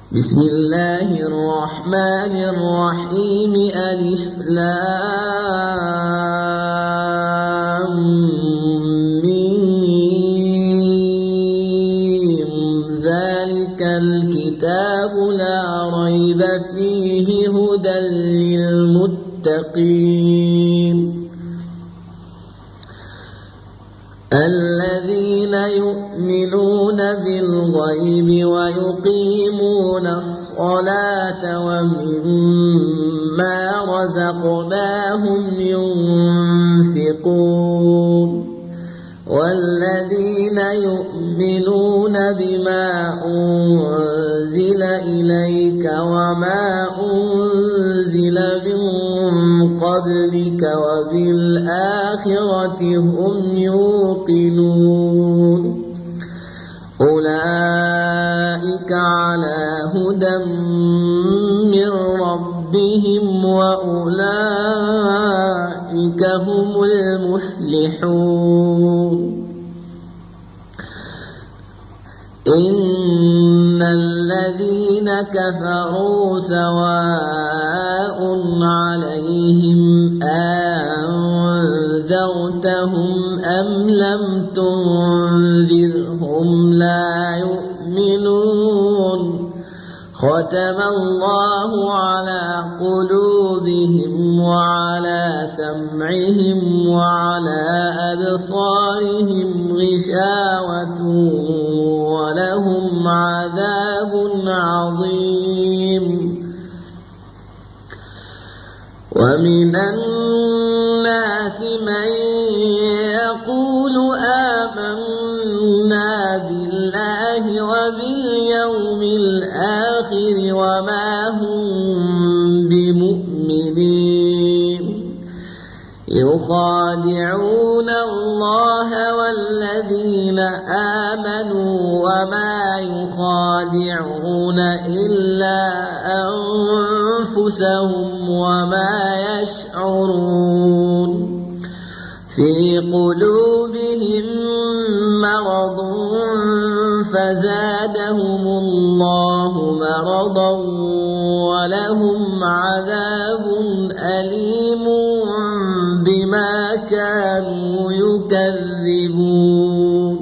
بسم الله الرحمن الرحيم ألف لام ميم ذلك الكتاب لا ريب فيه هدى للمتقين الذين يؤمنون بالغيب ويقيمون الصلاة ومما رزقناهم ينفقون والذين يؤمنون بما أنزل إليك وما أنزل من قبلك وبالآخرة هم يوقنون أولئك على هدى من ربهم وأولئك هم المفلحون إن الذين كفروا سواء عليهم أنذرتهم أم لم تنذرهم لا يؤمنون ختم الله على قلوبهم وعلى سمعهم وعلى أبصارهم غشاوة ولهم عذاب عظيم ومن الناس من يقول آمنا بالله وباليوم الآخر وما هم بمؤمنين يخادعون الله والذين آمنوا وما يخادعون إلا أنفسهم وما يشعرون في قلوبهم مرض فزادهم الله مرضا ولهم عذاب أليم بما كانوا يكذبون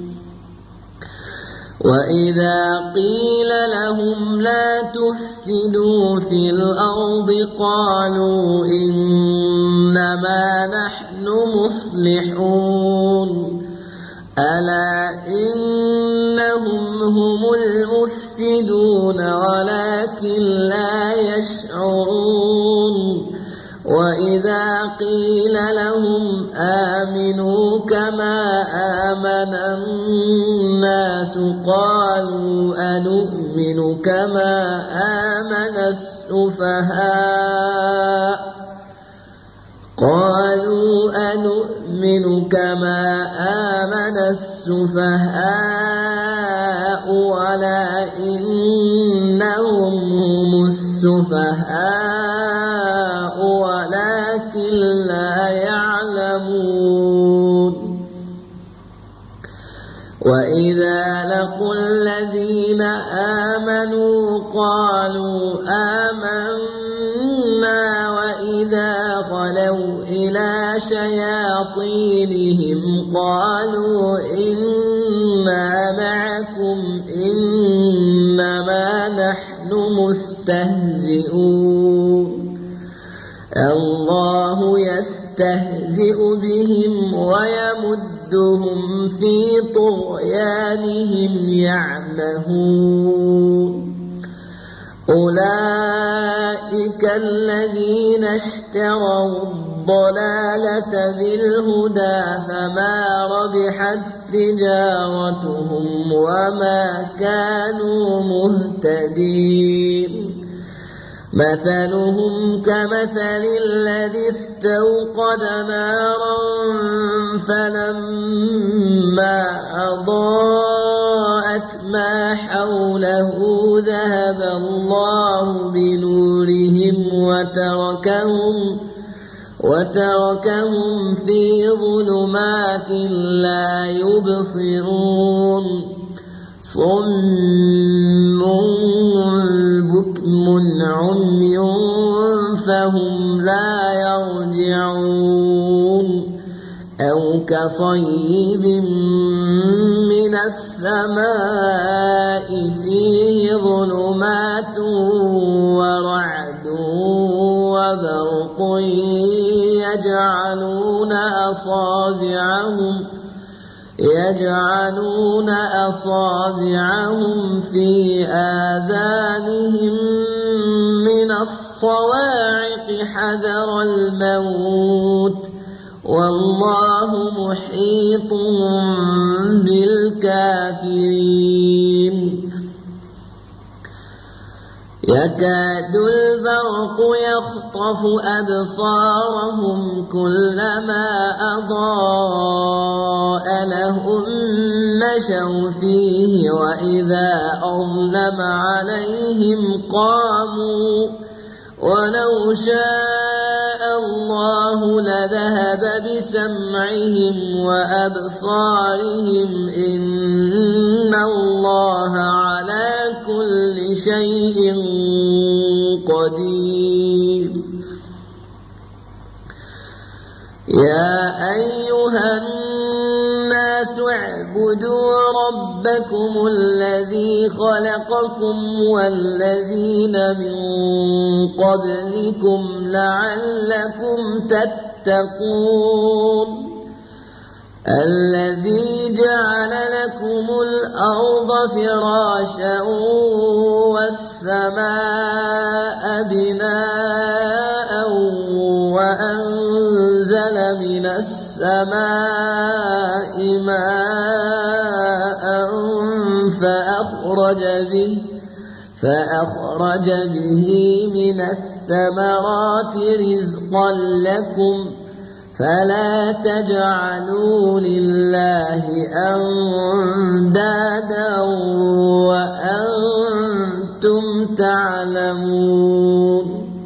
وإذا قيل لهم لا تفسدوا في الأرض قالوا إنما نحن مصلحون ألا إنهم هم المفسدون ولكن لا يشعرون وإذا قيل لهم آمنوا كما آمن الناس قالوا أنؤمن كما آمن السفهاء ولا إنهم هم السفهاء ولكن لا يعلمون وإذا لقوا الذين آمنوا قالوا آمنا وإذا خلوا إلى شياطينهم قالوا إنا معكم إنما نحن مستهزئون الله يستهزئ بهم ويمدهم في طغيانهم يعمهون أولئك الذين اشتروا الضلالة بالهدى فما ربحت تجارتهم وما كانوا مهتدين مثلهم كمثل الذي استوقد نارا فلما أضاءت ما حوله ذهب الله بنورهم وتركهم في ظلمات لا يبصرون صم بكم عمي فهم لا يرجعون أو كصيب من السماء فيه ظلمات ورعد وبرق يجعلون أصابعهم في آذانهم من الصواعق حذر الموت والله محيط بالكافرين يكاد البرق يخطف أبصارهم كلما أضاء لهم مشوا فيه وإذا أظلم عليهم قاموا ولو شاء الله لذهب بسمعهم وأبصارهم إن الله على كل شيء قدير يا أيها الناس اعبدوا ربكم الذي خلقكم والذين من قبلكم لعلكم تتقون الذي جعل لكم الأرض فراشا والسماء بناء وأنزل من السماء ماء فأخرج به من الثمرات رزقا لكم فلا تجعلوا لله أندادا وأنتم تعلمون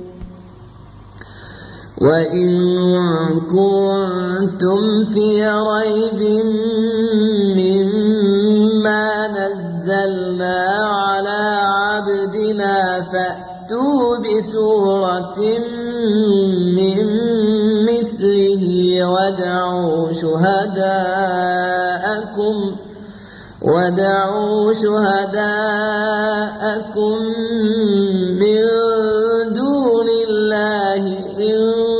وإن كنتم في ريب مما نزلنا على عبدنا فأتوا بسورة من مثله ودعوا شهداءكم من دون الله إن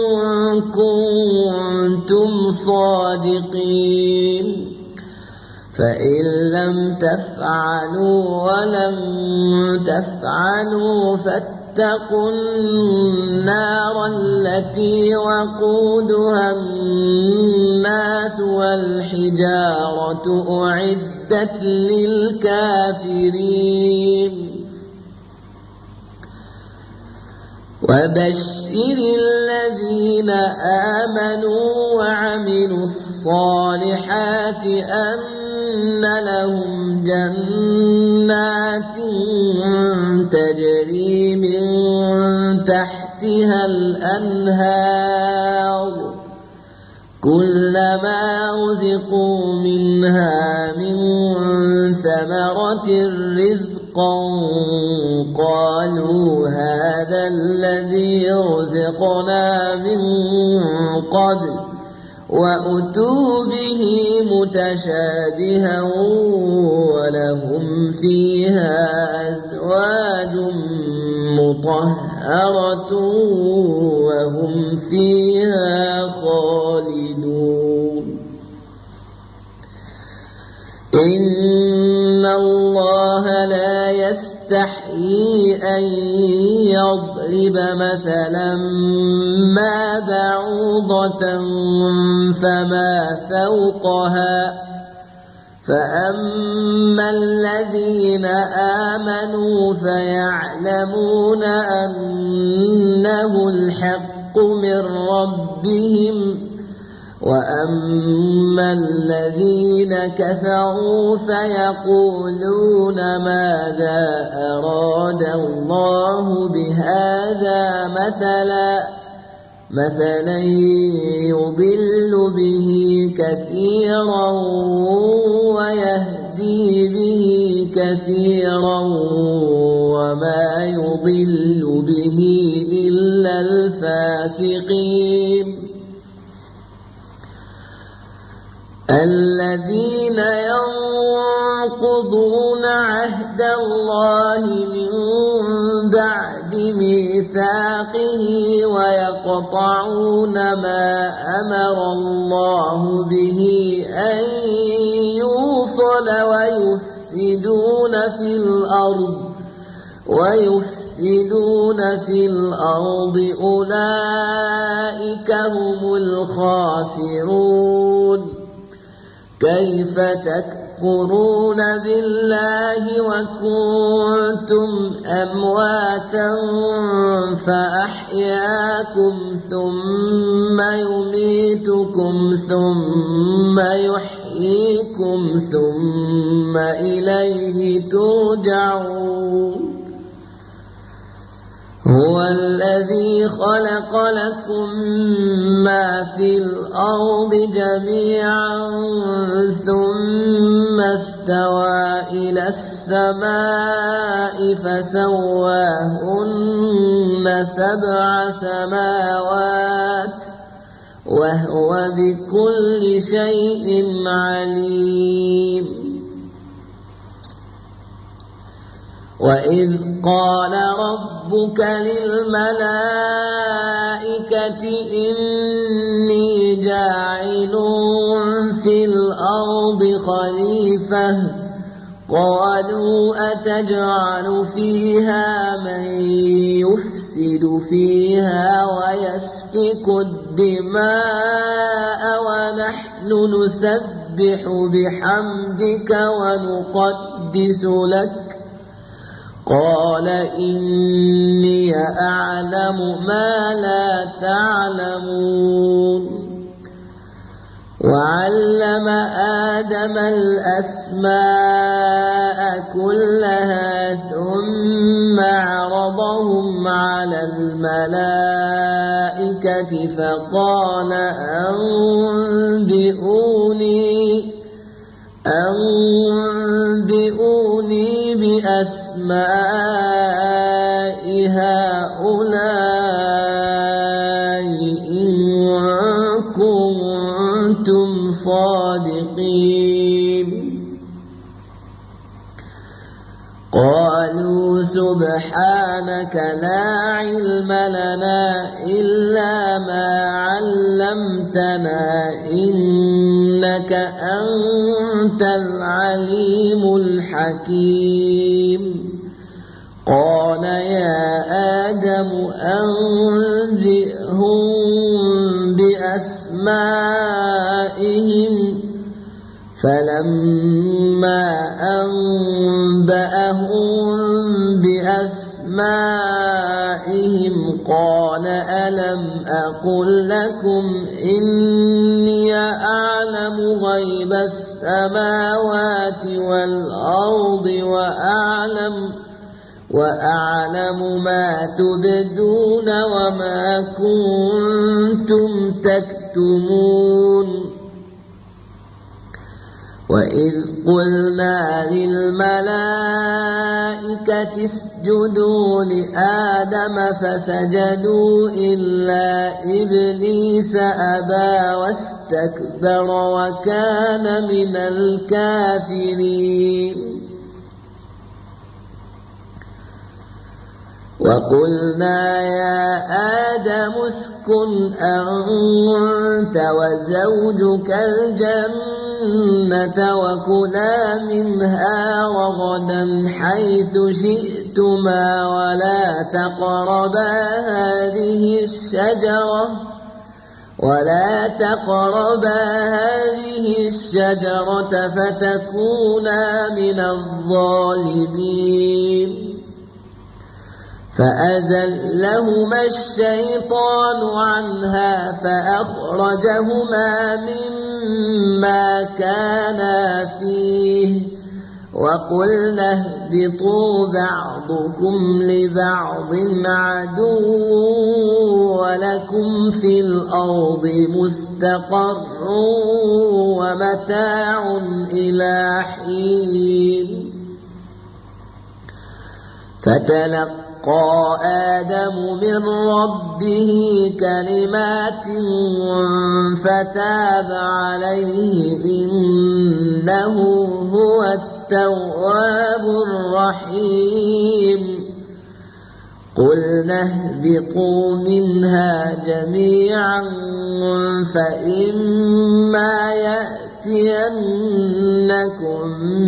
كنتم صادقين فإن لم تفعلوا ولم تفعلوا فاتقوا النار التي وقودها الناس والحجارة أعدت للكافرين وبشر الذين آمنوا وعملوا الصالحات أن لهم جنات تجري من تحتها الأنهار كلما رزقوا منها من ثمرة رزقا قالوا هذا الذي رزقنا من قبل وأتوا به متشابها ولهم فيها أزواج مطهرة وهم فيها خالدون إن الله لا يستحيي أن يضرب مثلا ما بعوضة فما فوقها فأما الذين آمنوا فيعلمون أنه الحق من ربهم وأما الذين كفروا فيقولون ماذا أراد الله بهذا مثلا يضل به كثيرا ويهدي به كثيرا وما يضل به إلا الفاسقين الذين ينقضون عهد الله من بعد ميثاقه ويقطعون ما أمر الله به أن يوصل ويفسدون في الأرض أولئك هم الخاسرون كيف تكفرون بالله وكنتم أمواتا فأحياكم ثم يميتكم ثم يحييكم ثم إليه ترجعون هو الذي خلق لكم ما في الأرض جميعا ثم استوى إلى السماء فسواهن 7 سماوات وهو بكل شيء عليم وإذ قال ربك للملائكة إني جاعل في الأرض خليفة قالوا أتجعل فيها من يفسد فيها ويسفك الدماء ونحن نسبح بحمدك ونقدس لك قال إني أعلم ما لا تعلمون وعلم آدم الأسماء كلها ثم عرضهم على الملائكة فقال أنبئوني بأسماء هؤلاء إن كنتم صادقين قالوا سبحانك لا علم لنا إلا ما علمتنا إنك أنت العليم الحكيم قال يا آدم أنبئهم بأسمائهم فلما أنبأهم بأسمائهم قال ألم أقل لكم إني أعلم غيب السماوات والأرض وأعلم ما تبدون وما كنتم تكتمون وإذ قلنا للملائكة اسجدوا لآدم فسجدوا إلا إبليس أبى واستكبر وكان من الكافرين وقلنا يا آدم اسكن أنت وزوجك الجنة وكلا منها رغدا حيث شئتما ولا تقربا هذه الشجرة فتكونا من الظالمين فأزلهما الشيطان عنها فأخرجهما مما كانا فيه وقلنا اهبطوا بعضكم لبعض عدو ولكم في الأرض مستقر ومتاع إلى حين فتلقى آدم من ربه كلمات فتاب عليه إنه هو التواب الرحيم قلنا اهبطوا منها جميعا فإما يأتينكم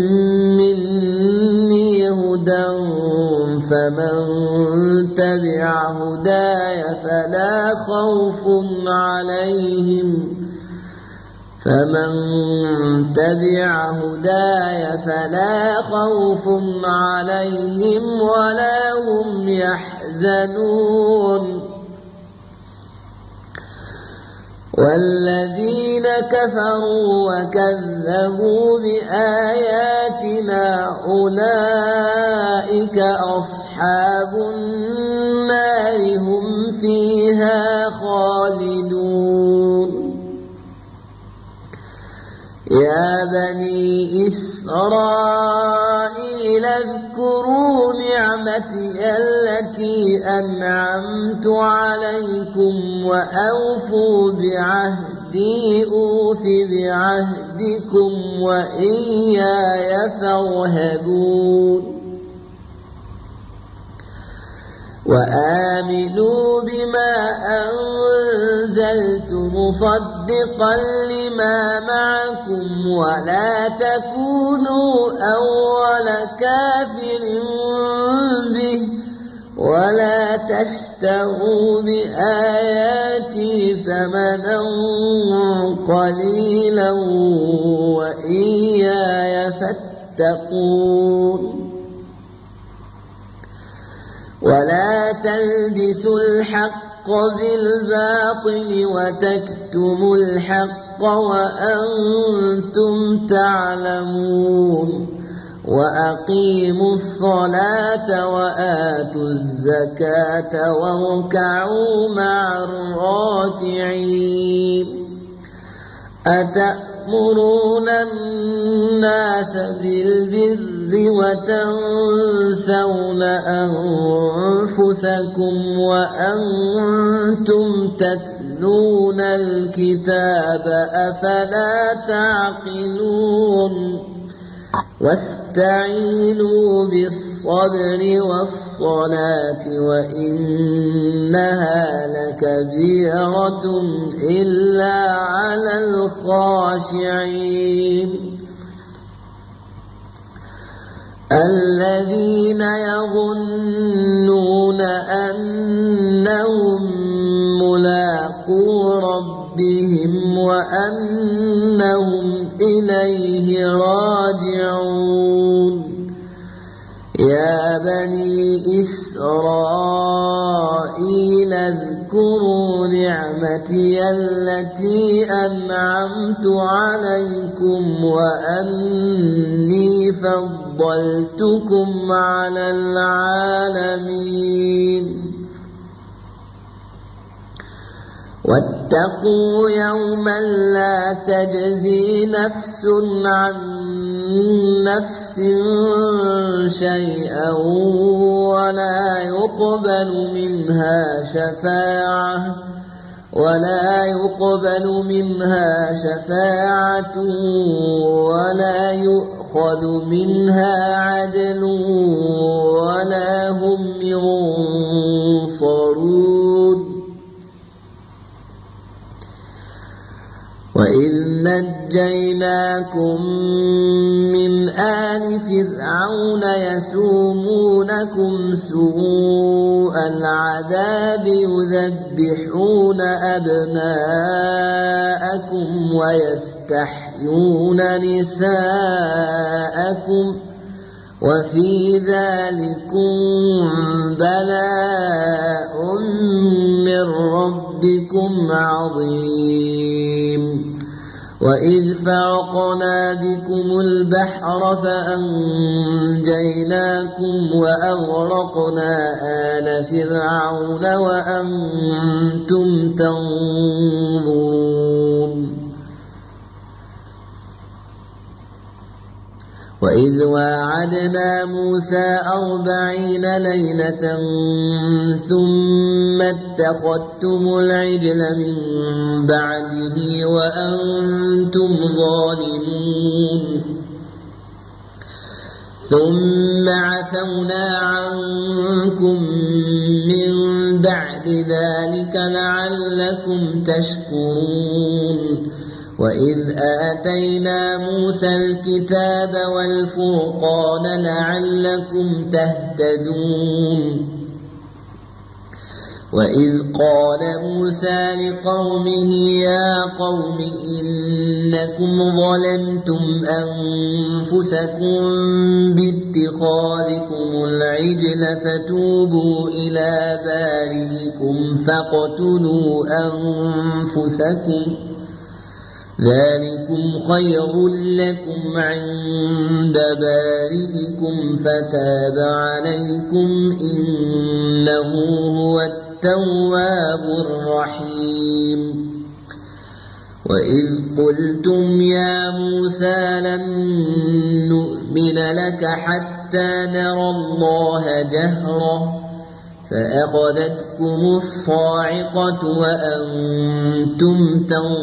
مني هدى فمن تبع هداي فلا خوف عليهم ولا هم يحزنون والذين كفروا وكذبوا بآياتنا أولئك أصحاب النار هم فيها خالدون يا بني إسرائيل اذكروا نعمتي التي أنعمت عليكم وأوفوا بعهدي أوف بعهدكم وإياي فارهبون وآمنوا بما أنزلت مصدقا لما معكم ولا تكونوا أول كافر به ولا تشتروا بآياتي ثمنا قليلا وإياي فاتقون ولا تلبسوا الحق بالباطل وتكتموا الحق وأنتم تعلمون وأقيموا الصلاة وآتوا الزكاة واركعوا مع الراكعين أتأمرون الناس بالبر وتنسون أنفسكم وأنتم تتلون الكتاب أفلا تعقلون واستعينوا بالصبر والصلاة وإنها لكبيرة إلا على الخاشعين الذين يظنون أنهم ملاقو ربهم وأنهم إليه راجعون يا بني إسرائيل اذكروا نعمتي التي أنعمت عليكم وأني فضلتكم على العالمين واتقوا يوما لا تجزي نفس عن نفس شيئا ولا يقبل منها شفاعة ولا يؤخذ منها عدل ولا هم ينصرون وإذ نجيناكم من آل فرعون يسومونكم سوء العذاب يذبحون أبناءكم ويستحيون نساءكم وفي ذلكم بلاء من ربكم عظيم وإذ فرقنا بكم البحر فأنجيناكم وأغرقنا آل فرعون وأنتم تنظرون وإذ واعدنا موسى 40 ليلة ثم اتخذتم العجل من بعده وأنتم ظالمون ثم عفونا عنكم من بعد ذلك لعلكم تشكرون وإذ آتينا موسى الكتاب والفرقان لعلكم تهتدون وإذ قال موسى لقومه يا قوم إنكم ظلمتم أنفسكم باتخاذكم العجل فتوبوا إلى بارئكم فاقتلوا أنفسكم ذلكم خير لكم عند بارئكم فتاب عليكم إنه هو التواب الرحيم وإذ قلتم يا موسى لن نؤمن لك حتى نرى الله جهرة فأخذتكم الصاعقة وأنتم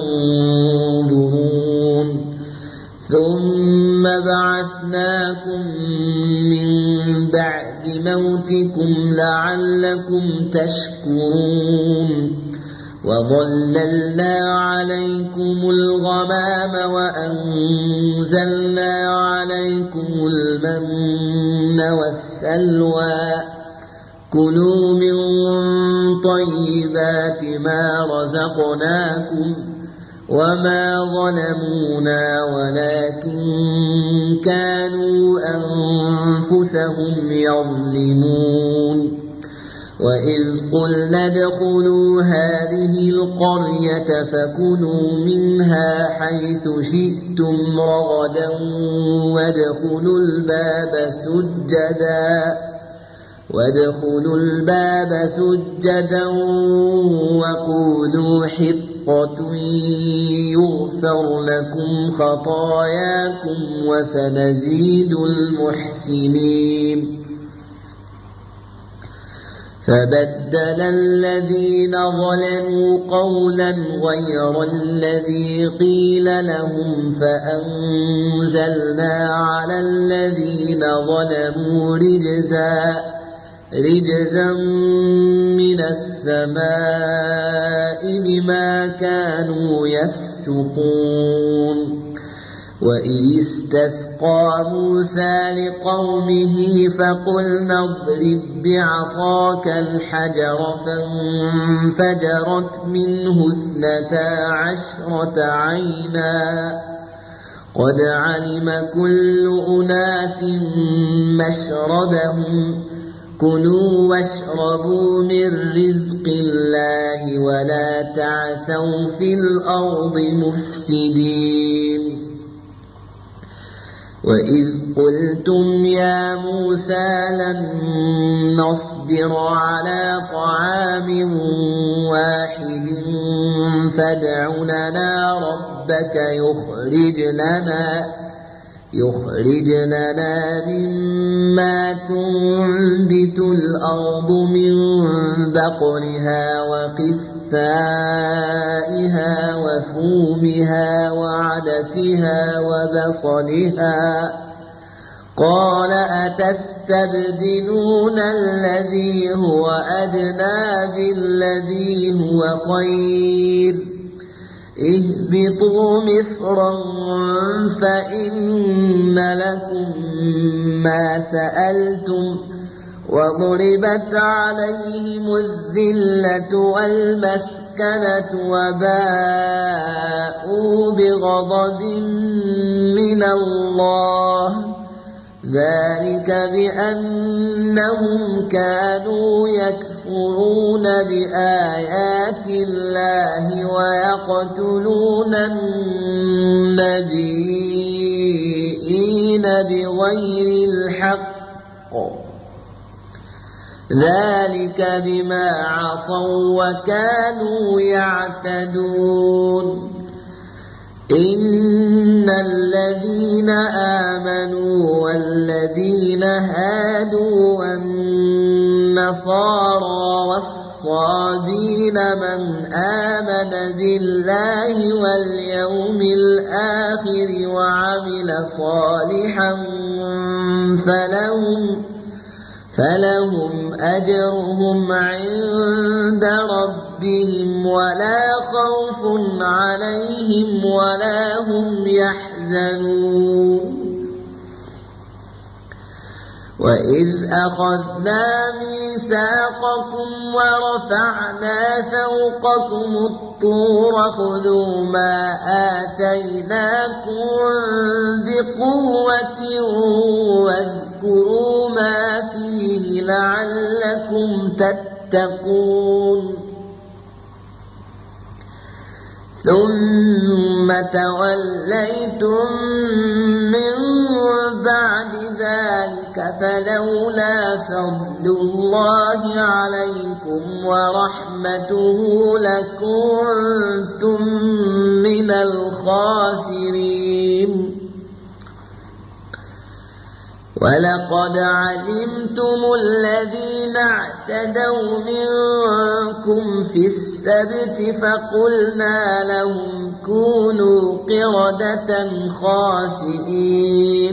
تنظرون ثم بعثناكم من بعد موتكم لعلكم تشكرون وظللنا عليكم الغمام وأنزلنا عليكم المن والسلوى كلوا من طيبات ما رزقناكم وما ظلمونا ولكن كانوا أنفسهم يظلمون وإذ قلنا ادخلوا هذه القرية فكلوا منها حيث شئتم رغدا وادخلوا الباب سجدا وقولوا حطة يغفر لكم خطاياكم وسنزيد المحسنين فبدل الذين ظلموا قولا غير الذي قيل لهم فأنزلنا على الذين ظلموا رجزا من السماء بما كانوا يفسقون وإذ استسقى موسى لقومه فقلنا اضرب بعصاك الحجر فانفجرت منه 12 عينا قد علم كل أناس مشربهم كلوا واشربوا من رزق الله ولا تعثوا في الأرض مفسدين وإذ قلتم يا موسى لن نصبر على طعام واحد فادع لنا ربك يخرج لنا مما تنبت الأرض من بقلها وقثائها وفومها وعدسها وبصلها قال أتستبدلون الذي هو أدنى بالذي هو خير اهبطوا مصرا فإن لكم ما سألتم وضربت عليهم الذلة والمسكنة وباءوا بغضب من الله ذلك بأنهم كانوا يكفرون بآيات الله ويقتلون النبيين بغير الحق ذلك بما عصوا وكانوا يعتدون إن الذين آمنوا والذين هادوا والنصارى والصابين من آمن بالله واليوم الآخر وعمل صالحا فلهم أجرهم عند ربهم ولا خوف عليهم ولا هم يحزنون وإذ أخذنا ميثاقكم ورفعنا فوقكم الطور خذوا ما آتيناكم بقوة واذكروا ما فيه لعلكم تتقون ثم توليتم من بعد ذلك فلولا فضل الله عليكم ورحمته لكنتم من الخاسرين ولقد علمتم الذين اعتدوا منكم في السبت فقلنا لهم كونوا قردة خاسئين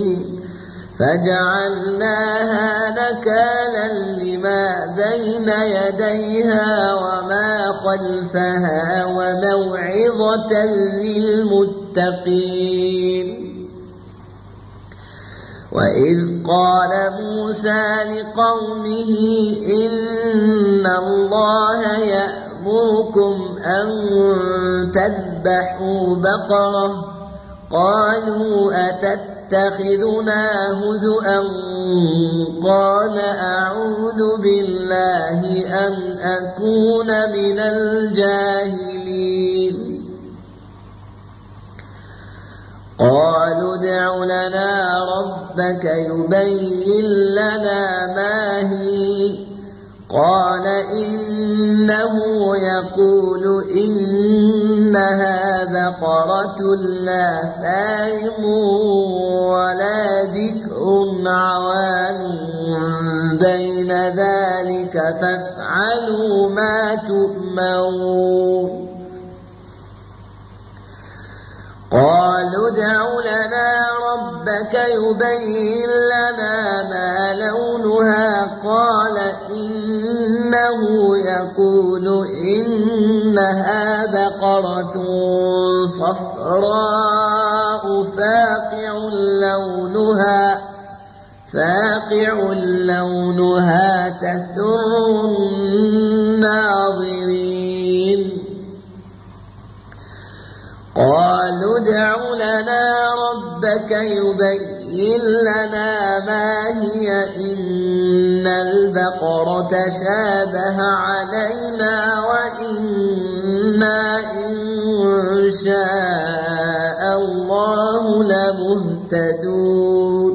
فجعلناها نكالا لما بين يديها وما خلفها وموعظة للمتقين وإذ قال موسى لقومه إن الله يأمركم أن تذبحوا بقرة قالوا أتتخذنا هزؤا قال أعوذ بالله أن أكون من الجاهلين قالوا ادع لنا ربك يبين لنا ما هي قال إنه يقول إنها بقرة لا فارض ولا ذكر عوان بين ذلك فافعلوا ما تؤمرون قالوا ادع لنا ربك يبين لنا ما لونها قال إنه يقول إنها بقرة صفراء فاقع لونها تسر الناظرين قالوا ادع لنا ربك يبين لنا ما هي إن البقرة شابه علينا وإنا إن شاء الله لمهتدون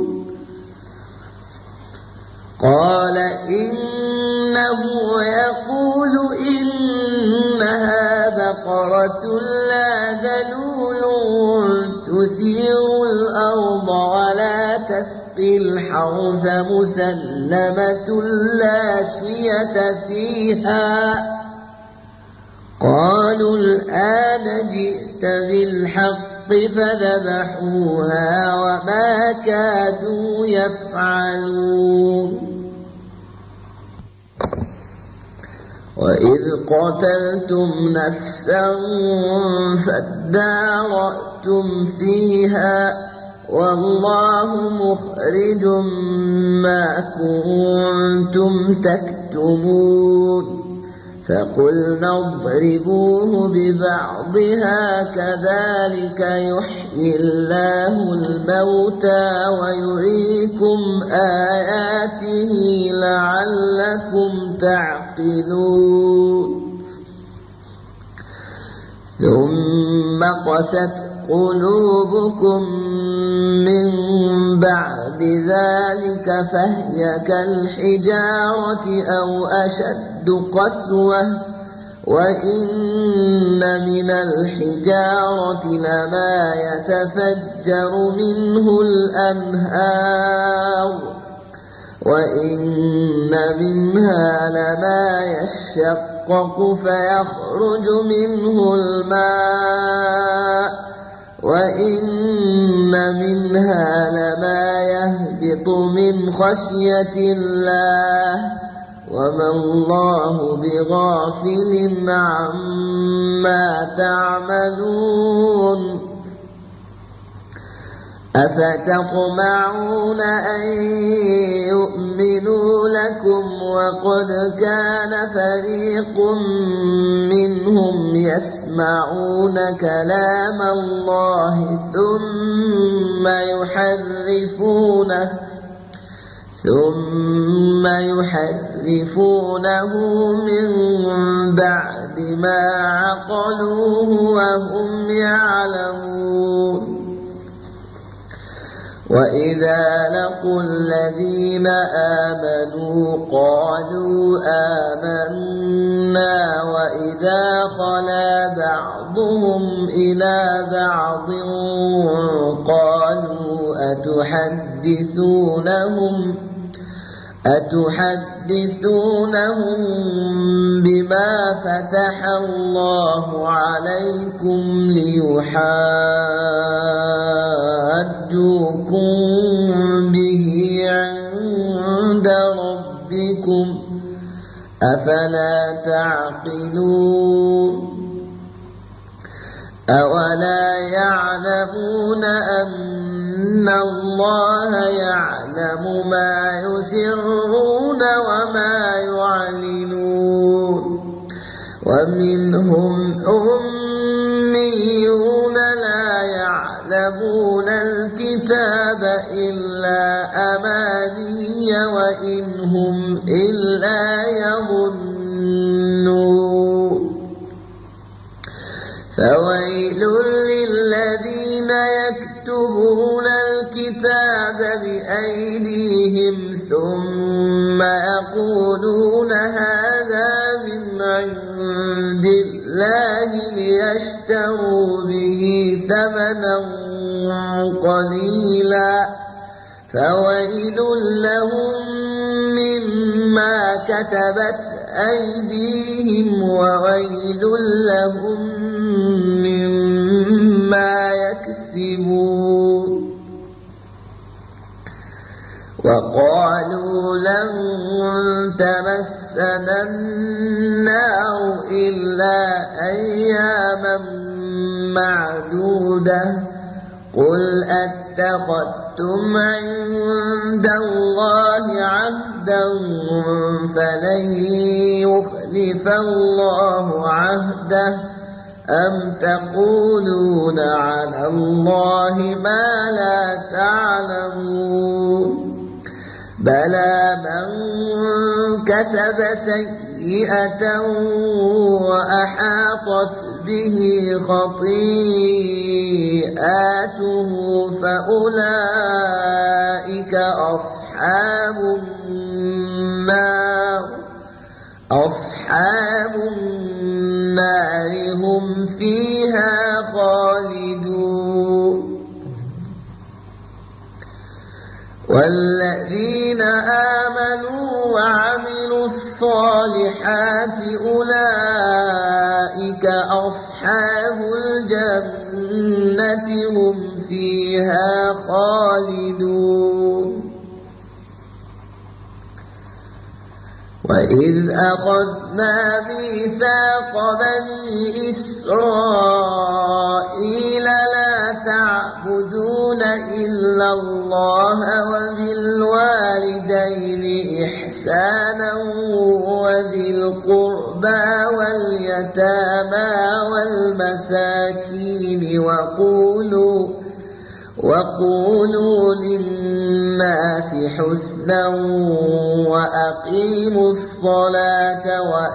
قال إنه يقول إنها بقرة لا ذلول تثير الأرض ولا تسقي الحرث مسلمة لا شية فيها قالوا الآن جئت بالحق فذبحوها وما كادوا يفعلون وإذ قتلتم نفسا فادارأتم فيها والله مخرج ما كنتم تكتمون فقلنا اضربوه ببعضها كذلك يحيي الله الموتى ويريكم آياته لعلكم تعقلون ثم قست قلوبكم من بعد ذلك فهي كالحجارة أو أشد قسوة وإن من الحجارة لما يتفجر منه الأنهار وإن منها لما يشقق فيخرج منه الماء وإن منها لما يهبط من خشية الله وما الله بغافل عما تعملون أفتطمعون أن يؤمنوا لكم وقد كان فريق منهم يسمعون كلام الله ثم يحرفونه من بعد ما عقلوه وهم يعلمون وإذا لقوا الذين آمنوا قالوا آمنا وإذا خلا بعضهم إلى بعض قالوا أتحدثونهم بما فتح الله عليكم ليحاجوكم به عند ربكم أفلا تعقلون أولا يعلمون أن الله يعلم ما يسرون وما يعلنون ومنهم أميون لا يعلمون الكتاب إلا أماني وإن هم إلا يظنون فويل للذين يكتبون الكتاب بأيديهم ثم يقولون هذا من عند الله ليشتروا به ثمنا قليلا فويل لهم مما كتبت أيديهم وويل لهم مما يكسبون وقالوا لن تمسنا النار إلا أياما معدودة قل أتخذتم عند الله عهدا فلن يخلف الله عهده أم تقولون على الله ما لا تعلمون بلى من كسب سيئة وأحاطت به خطيئاته فأولئك أصحاب النار هم فيها خالدون والذين آمنوا وعملوا الصالحات أولئك أصحاب الجنة هم فيها خالدون وإذ أخذنا ميثاق بني إسرائيل لا تعبدون إلا الله وبالوالدين إحسانا وذي القربى واليتامى والمساكين وقولوا للناس حسنا وأقيموا الصلاة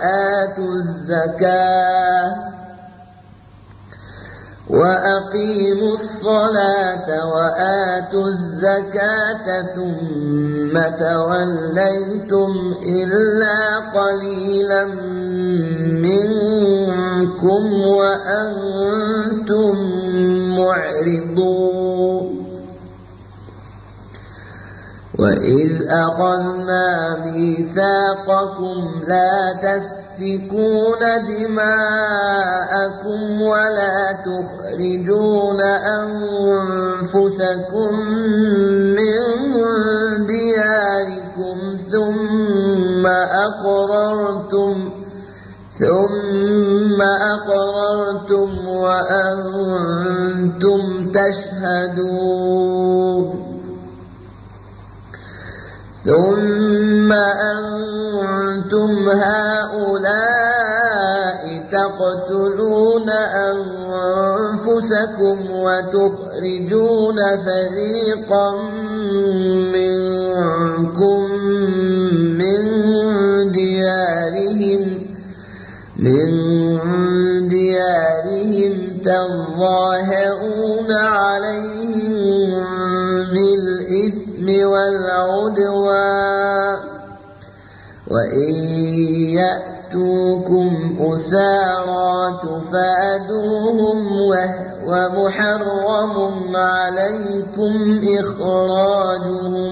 وآتوا الزكاة ثم توليتم إلا قليلا منكم منكم وأنتم معرضون وإذ أخذنا ميثاقكم لا تسفكون دماءكم ولا تخرجون أنفسكم من دياركم ثم أقررتم وأنتم تشهدون ثم أنتم هؤلاء تقتلون أنفسكم وتخرجون فريقا منكم من ديارهم تظاهرون عليهم بالإثم والعدوان وإن يأتوكم أسارى تفادوهم وهو محرم عليكم إخراجهم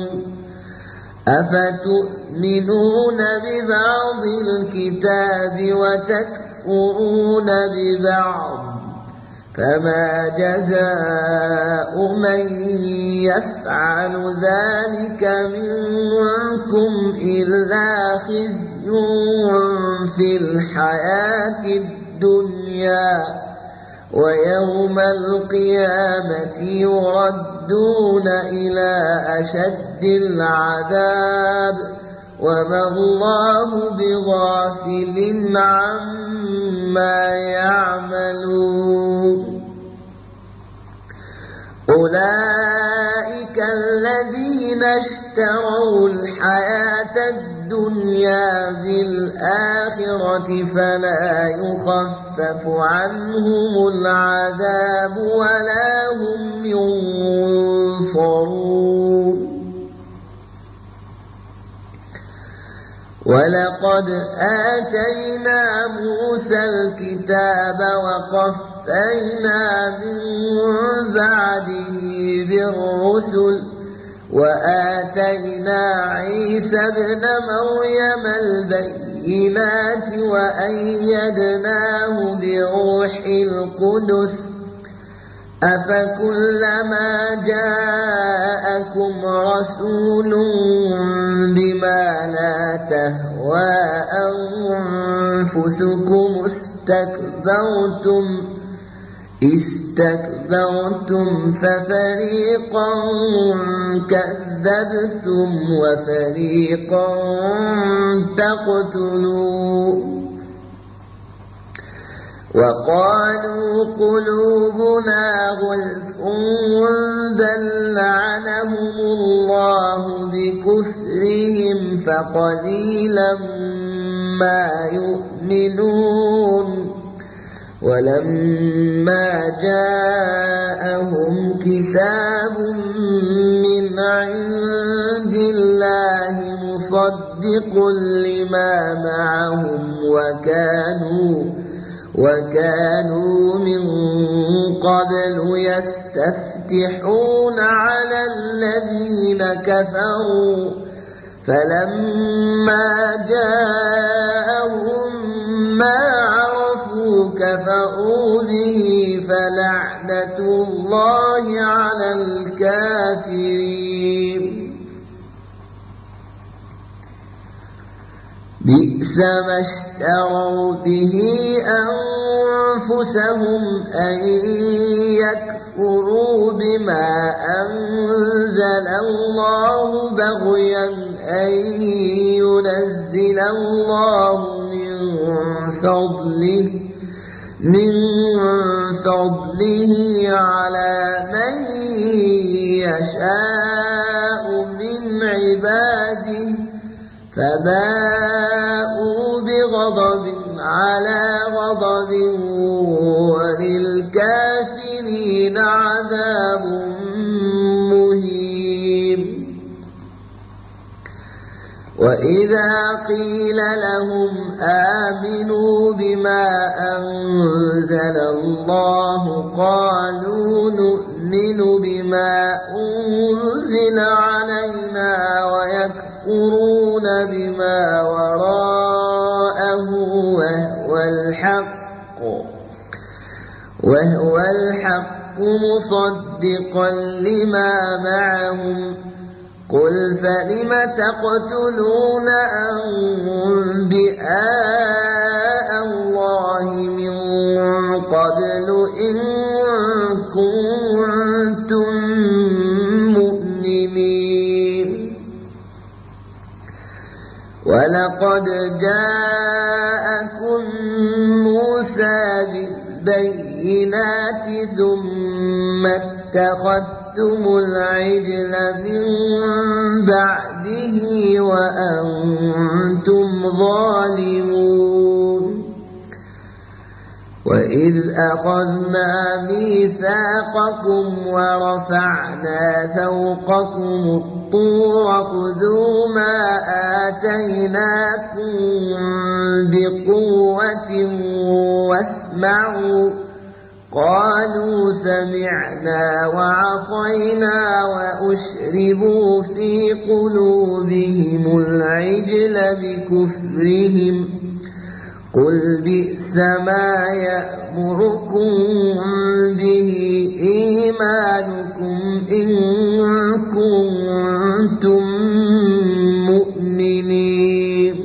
أفتؤمنون ببعض الكتاب وتكفرون ببعض فما جزاء من يفعل ذلك منكم إلا خزي في الحياة الدنيا ويوم القيامة يردون إلى أشد العذاب وما الله بغافل عما يعملون أولئك الذين اشتروا الحياة الدنيا بالآخرة فلا يخفف عنهم العذاب ولا هم ينصرون ولقد آتينا موسى الكتاب وقفينا من بعده بالرسل وآتينا عيسى ابن مريم البينات وأيدناه بروح القدس أفكلما جاءكم رسول بما لا تهوى أنفسكم استكبرتم ففريقا كذبتم وفريقا تقتلون وقالوا قلوبنا غلف بل لعنهم الله بكفرهم فقليلا ما يؤمنون ولما جاءهم كتاب من عند الله مصدق لما معهم وكانوا من قبل يستفتحون على الذين كفروا فلما جاءهم ما عرفوا كفروا به فلعنة الله على الكافرين بئس ما اشتروا به أنفسهم أن يكفروا بما أنزل الله بغيا أن ينزل الله من فضله على من يشاء من عباده فباءوا بغضب على غضب وللكافرين عذاب مهين وإذا قيل لهم آمنوا بما أنزل الله قالوا نؤمن بما أنزل علينا ويكفرون بما وراءه وهو الحق مصدقا لما معهم قل فلم تقتلون أنبياء الله من قبل إن كنتم مؤمنين ولقد جاءكم موسى بالبينات ثم اتخذتم العجل من بعده وأنتم ظالمون وإذ أخذنا ميثاقكم ورفعنا فوقكم الطور خذوا ما آتيناكم بقوة واسمعوا قالوا سمعنا وعصينا وأشربوا في قلوبهم العجل بكفرهم قل بئس ما يأمركم به إيمانكم إن كنتم مؤمنين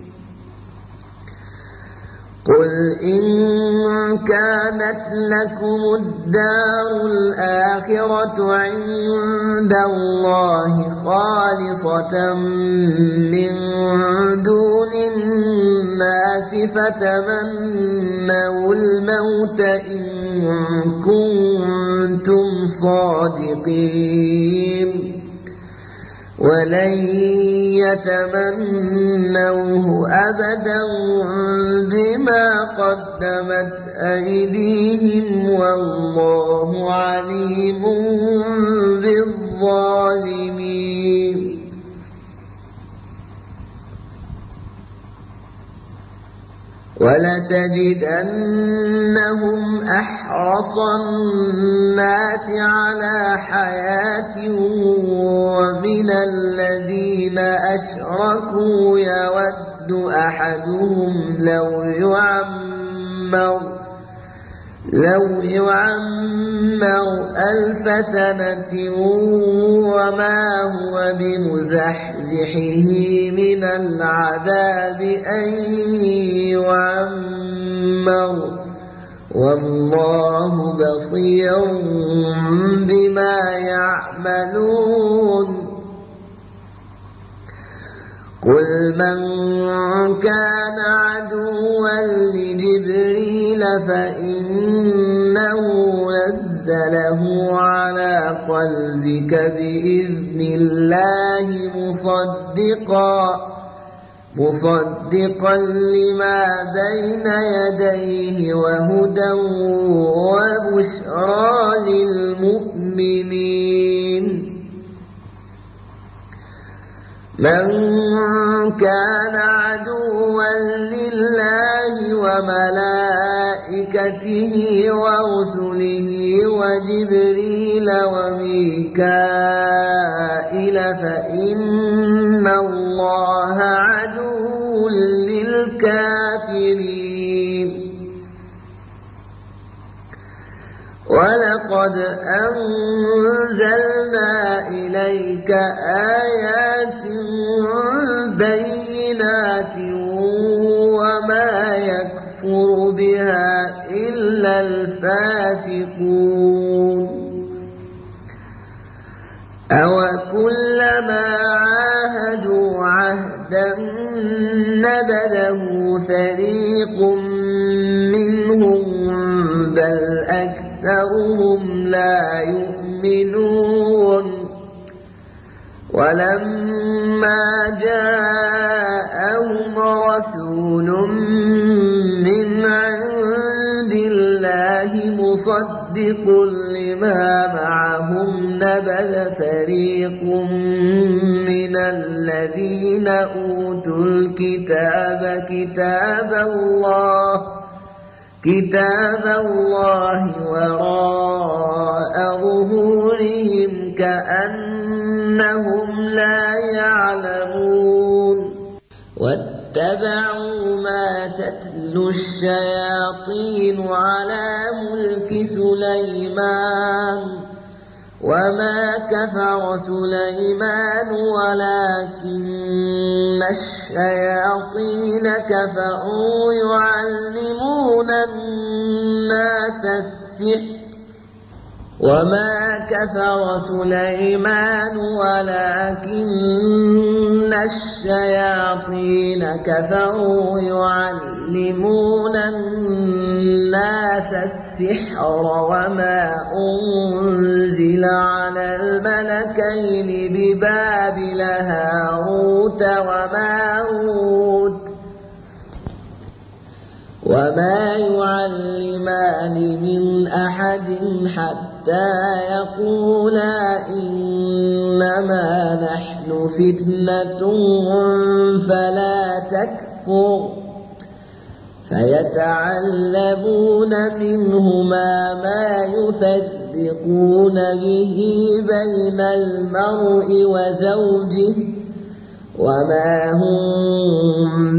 قل إن كانت لكم الدار الآخرة عند الله خالصة من دون الناس فتمنوا الموت إن كنتم صادقين ولن يتمنوه أبدا بما قدمت أيديهم والله عليم بالظالمين ولتجدنهم أحرص الناس على حياة ومن الذين أشركوا يود أحدهم لو يعمر 1000 سنة وما هو بمزحزحه من العذاب أن يعمر والله بصير بما يعملون قل من كان عدوا لجبريل فإنه نزله على قلبك بإذن الله مصدقا لما بين يديه وهدى وبشرى للمؤمنين من كان عدوا لله وملائكته ورسله وجبريل وميكائيل فإن الله عدو للكافرين ولقد أنزلنا إليك آيات بينات وما يكفر بها إلا الفاسقون أوكلما عاهدوا عهدا نبذه فريق منهم بل أكثرهم لا يؤمنون ولما جاءهم رسول من عند الله مصدق لما معهم نبذ فريق من من الذين أوتوا الكتاب كتاب الله وراء ظهورهم كأنهم لا يعلمون واتبعوا ما تتلو الشياطين على ملك سليمان وما كفر سليمان ولكن الشياطين كفروا يعلمون الناس السحر وما كفر سليمان ولكن الشياطين كفروا يعلمون الناس السحر وما أنزل على الملكين ببابل هاروت وماروت وما يعلمان من أحد حتى يقولا إنما نحن فتنة فلا تكفر فيتعلمون منهما ما يفرقون به بين المرء وزوجه وما هم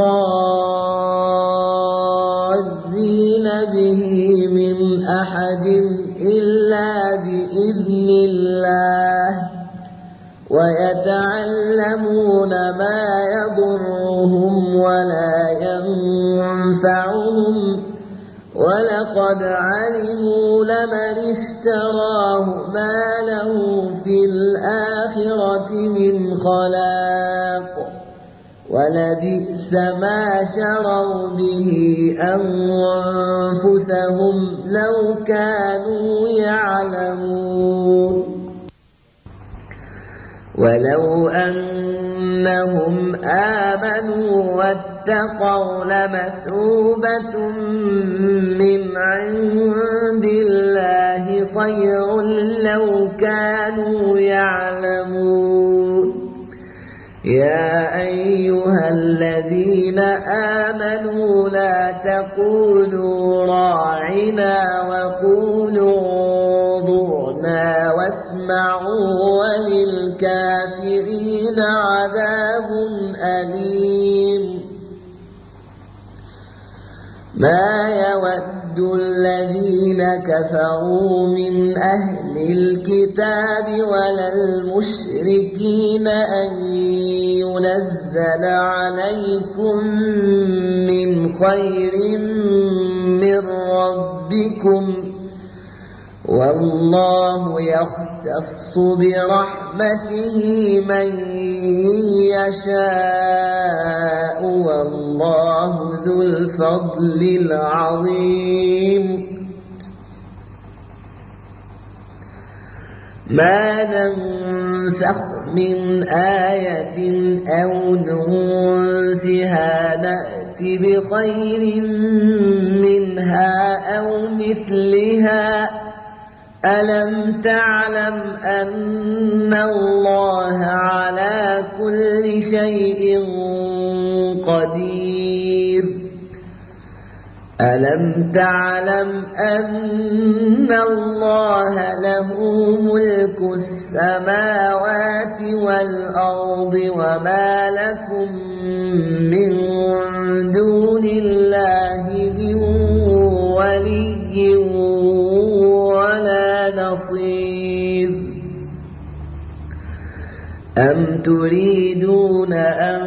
بضارين به من أحد إلا بإذن الله ويتعلمون ما يضرهم ولا ينفعهم ولقد علموا لمن اشتراه ما له في الآخرة من خلاق ولبئس ما شروا به أنفسهم لو كانوا يعلمون ولو أنهم آمنوا واتقوا لمثوبة من عند الله خير لو كانوا يعلمون يا أيها الذين آمنوا لا تقولوا راعنا وقولوا انظرنا واسمعوا وللكافرين عذاب أليم ما يود الذين كفروا من أهل الكتاب ولا المشركين أن ينزل عليكم من خير من ربكم والله يختص برحمته من يشاء والله ذو الفضل العظيم ما ننسخ من آية أو ننسها نأت بخير منها أو مثلها ألم تعلم أن الله على كل شيء قدير ألم تعلم أن الله له ملك السماوات والأرض وما لكم من دون الله من ولي ولا نصير أم تريدون أن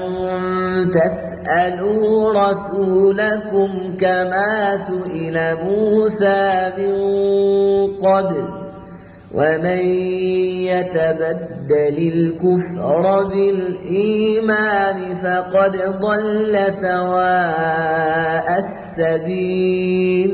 تسألوا رسولكم كما سئل موسى من قبل ومن يتبدل الكفر بالإيمان فقد ضل سواء السبيل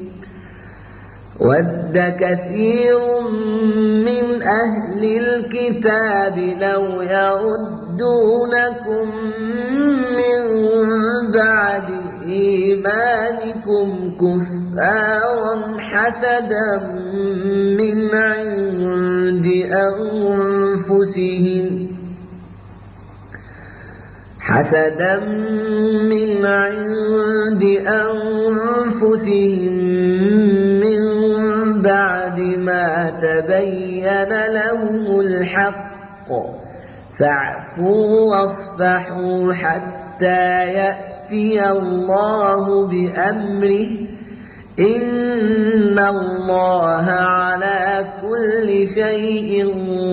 ود كثير من أهل الكتاب لو يردونكم من بعد إيمانكم كفارا حسدا من عند أنفسهم حسدا من عند أنفسهم من بعد ما تبين لهم الحق فاعفوا واصفحوا حتى يأتي الله بأمره إن الله على كل شيء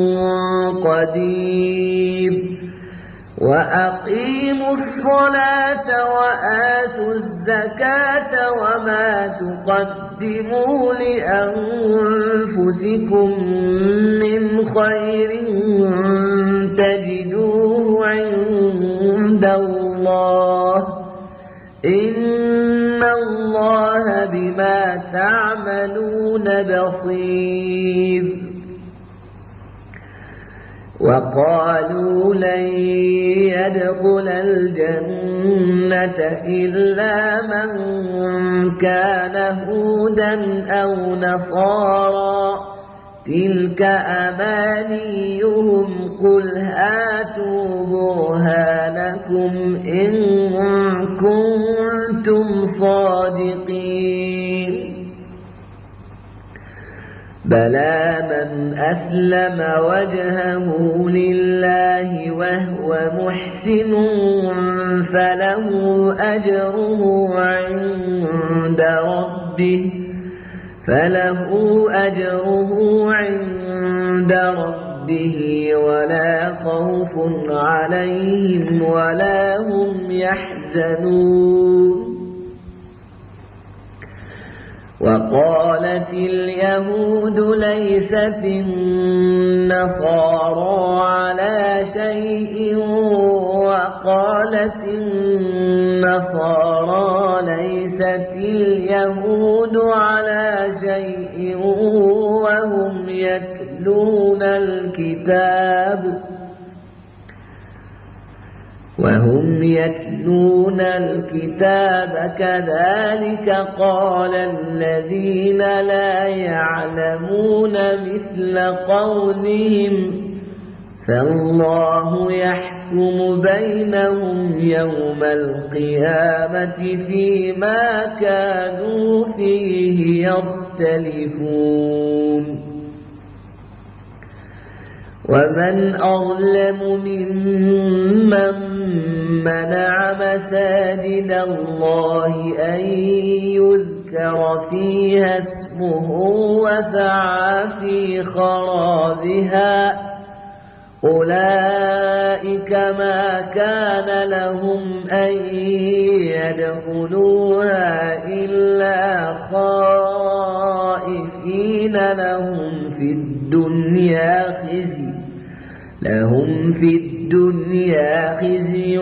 قدير وأقيموا الصلاة وآتوا الزكاة وما تقدموا لأنفسكم من خير تجدوه عند الله إن الله بما تعملون بصير وقالوا لن يدخل الجنة إلا من كان هودا أو نصارى تلك أمانيهم قل هاتوا برهانكم إن كنتم صادقين بلى من أسلم وجهه لله وهو محسن فله أجره عند ربه ولا خوف عليهم ولا هم يحزنون وقالت اليهود ليست النصارى على شيء وقالت النصارى ليست اليهود على شيء وهم يتلون الكتاب كذلك قال الذين لا يعلمون مثل قولهم فالله يحكم بينهم يوم القيامة فيما كانوا فيه يختلفون ومن أظلم ممن منع مساجد الله أن يذكر فيها اسمه وسعى في خرابها أولئك ما كان لهم أن يدخلوها إلا خائفين لهم في الدنيا خزي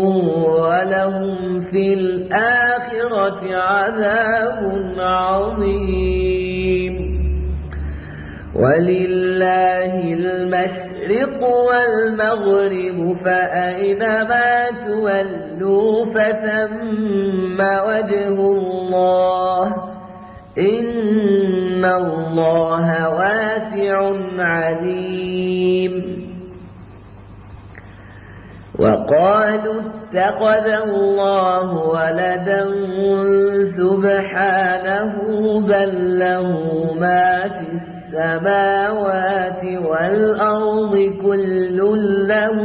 ولهم في الآخرة عذاب عظيم ولله المشرق والمغرب فأينما تولوا فثم وجه الله إن الله واسع عليم وقالوا اتخذ الله ولدا سبحانه بل له ما في السماوات والأرض كل له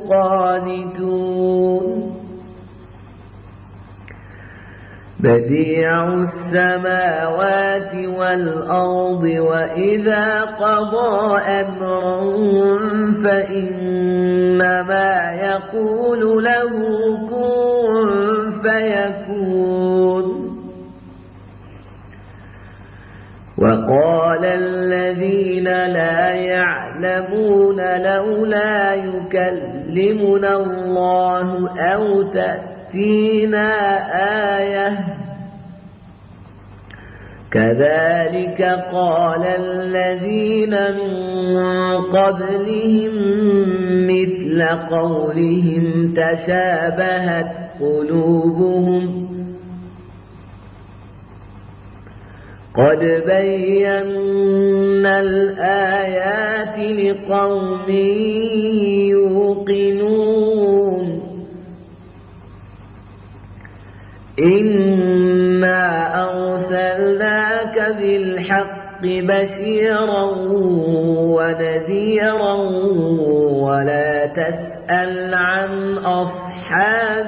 قانتون بديع السماوات والأرض وإذا قضى أمرا فإنما يقول له كن فيكون وقال الذين لا يعلمون لولا يكلمنا الله أو تأتينا آية كذلك قال الذين من قبلهم مثل قولهم تشابهت قلوبهم قد بينا الآيات لقوم يوقنون إنا أرسلناك بالحق بشيرا ونذيرا ولا تسأل عن أصحاب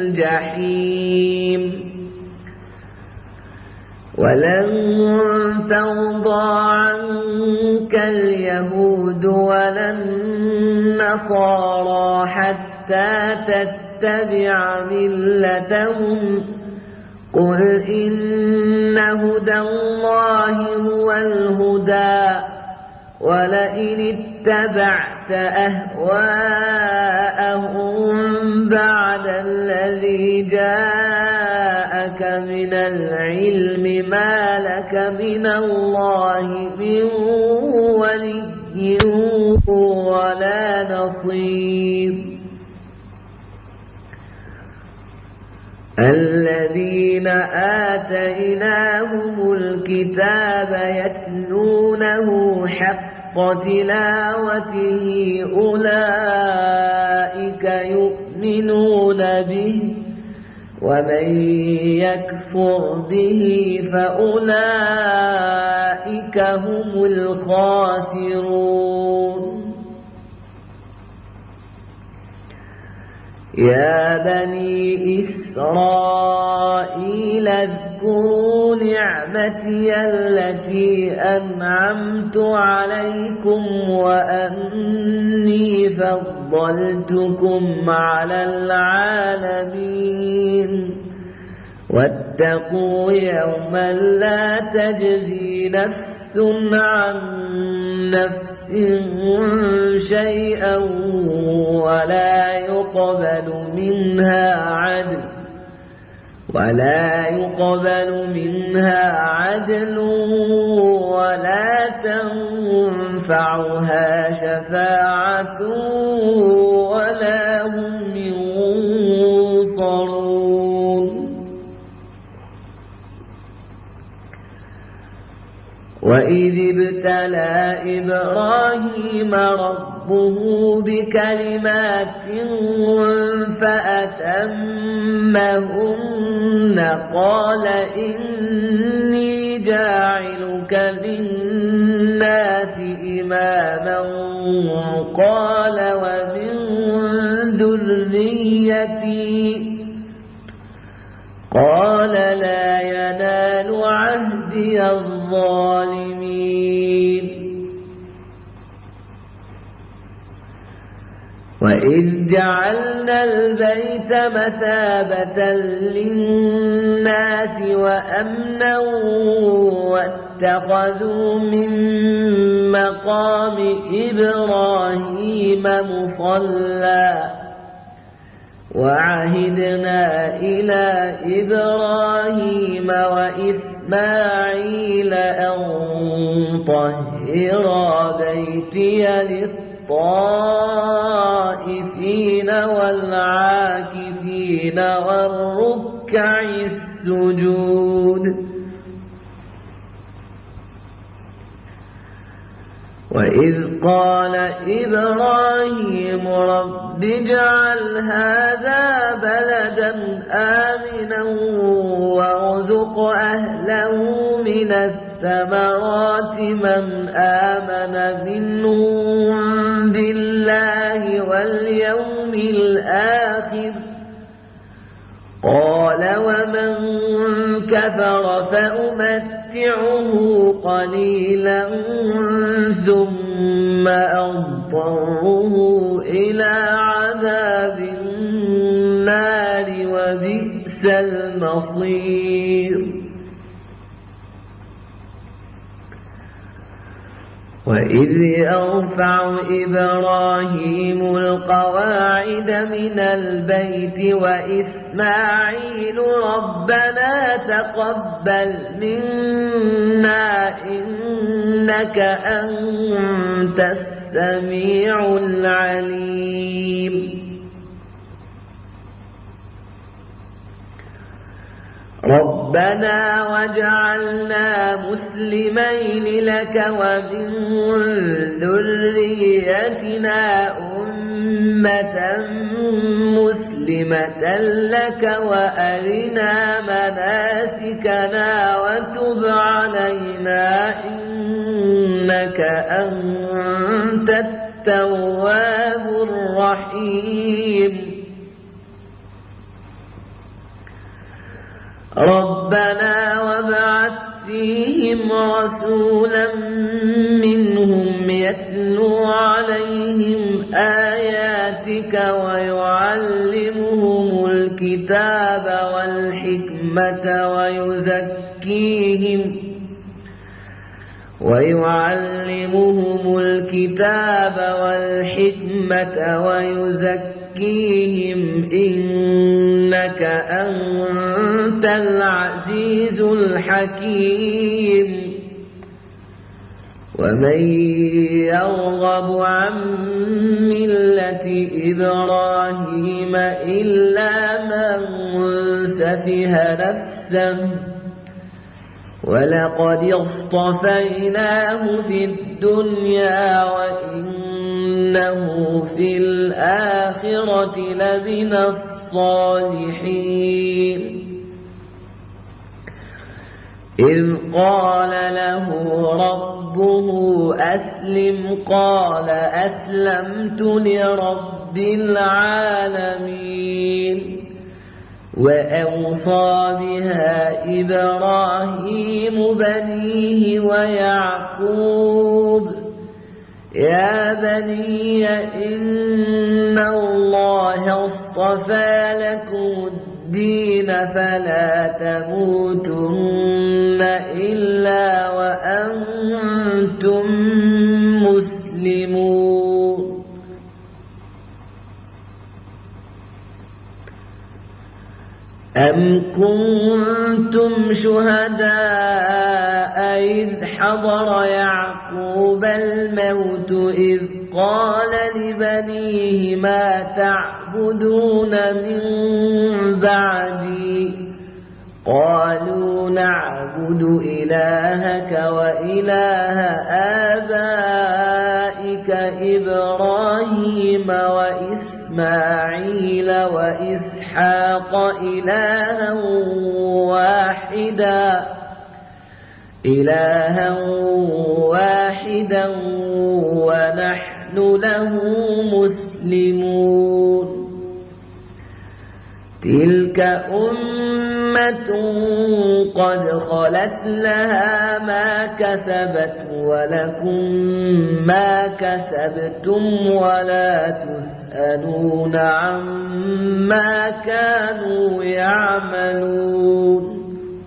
الجحيم ولن ترضى عنك اليهود ولا النصارى حتى تتبع ملتهم قل إن هدى الله هو الهدى ولئن اتبعت أهواءهم بعد الذي جاءك من العلم ما لك من الله من ولي ولا نصير الذين آتيناهم الكتاب يتلونه حق تلاوته أولئك يؤمنون به ومن يكفر به فأولئك هم الخاسرون يا بني إسرائيل اذكروا نعمتي التي أنعمت عليكم وأني فضلتكم على العالمين واتقوا يوما لا تجزي نفس عن نفس شيئا ولا يقبل منها عدل ولا تنفعها شفاعة ولا هم ينصرون وإذ ابتلى إبراهيم ربه بكلمات فأتمهن قال إني جاعلك للناس إماما قال ومن ذريتي قال لا ينال عهدي الظالمين وإذ جعلنا البيت مثابة للناس وأمنا واتخذوا من مقام إبراهيم مصلى وعهدنا إلى إبراهيم وإسماعيل أن طهرا بيتي للطائفين والعاكفين والركع السجود وإذ قال إبراهيم رب اجعل هذا بلدا آمنا وارزق أهله من الثمرات من آمن منهم بالله واليوم الآخر قال ومن كفر فأمتعه قليلا ثم أضطره إلى عذاب النار وبئس المصير وإذ يرفع إبراهيم القواعد من البيت وإسماعيل ربنا تقبل منا إنك أنت السميع العليم ربنا واجعلنا مسلمين لك ومن ذريتنا أمة مسلمة لك وأرنا مناسكنا وتب علينا إنك أنت التواب الرحيم ربنا وابعث فيهم رسولا منهم يتلو عليهم آياتك ويعلمهم الكتاب والحكمة ويزكيهم إنك أنت العزيز الحكيم ومن يرغب عن ملة إبراهيم إلا من سفه نفسه ولقد اصطفيناه في الدنيا وإنه في الآخرة لمن الصالحين إذ قال له ربه أسلم قال أسلمت لرب العالمين وأوصى بها إبراهيم بنيه ويعقوب يا بني إن الله اصطفى لكم الدين فلا تموتن إلا وأنتم مسلمون أم كنتم شهداء إذ حضر يعقوب الموت إذ قال لبنيه ما تعبدون من بعدي قالوا نعبد إلهك وإله آبائك إبراهيم وإسماعيل وإسحاق إلها واحدا ونحن له مسلمون تلك أمة قد خلت لها ما كسبت ولكم ما كسبتم ولا تسألون عما كانوا يعملون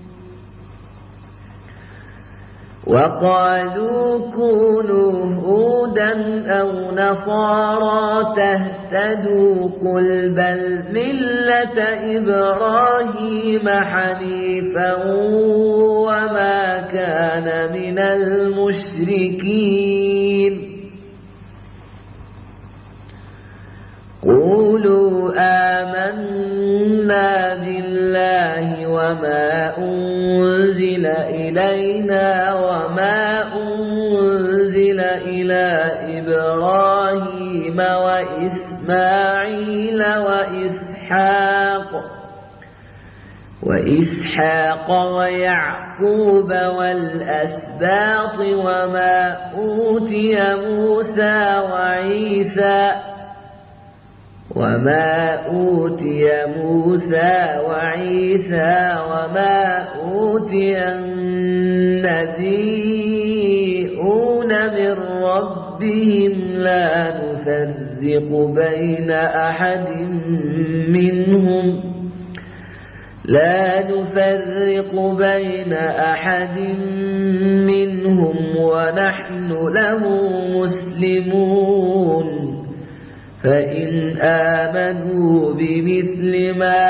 وقالوا كونوا هودا أو نصارى تهتدوا قل بل ملة إبراهيم حنيفا وما كان من المشركين قولوا آمنا بالله وما أنزل إلينا وما أنزل إلى إبراهيم وإسماعيل وإسحاق ويعقوب والأسباط وما أوتي موسى وعيسى وما أوتي النبيون من ربهم لا نفرق بين أحد منهم ونحن له مسلمون فإن آمنوا بمثل ما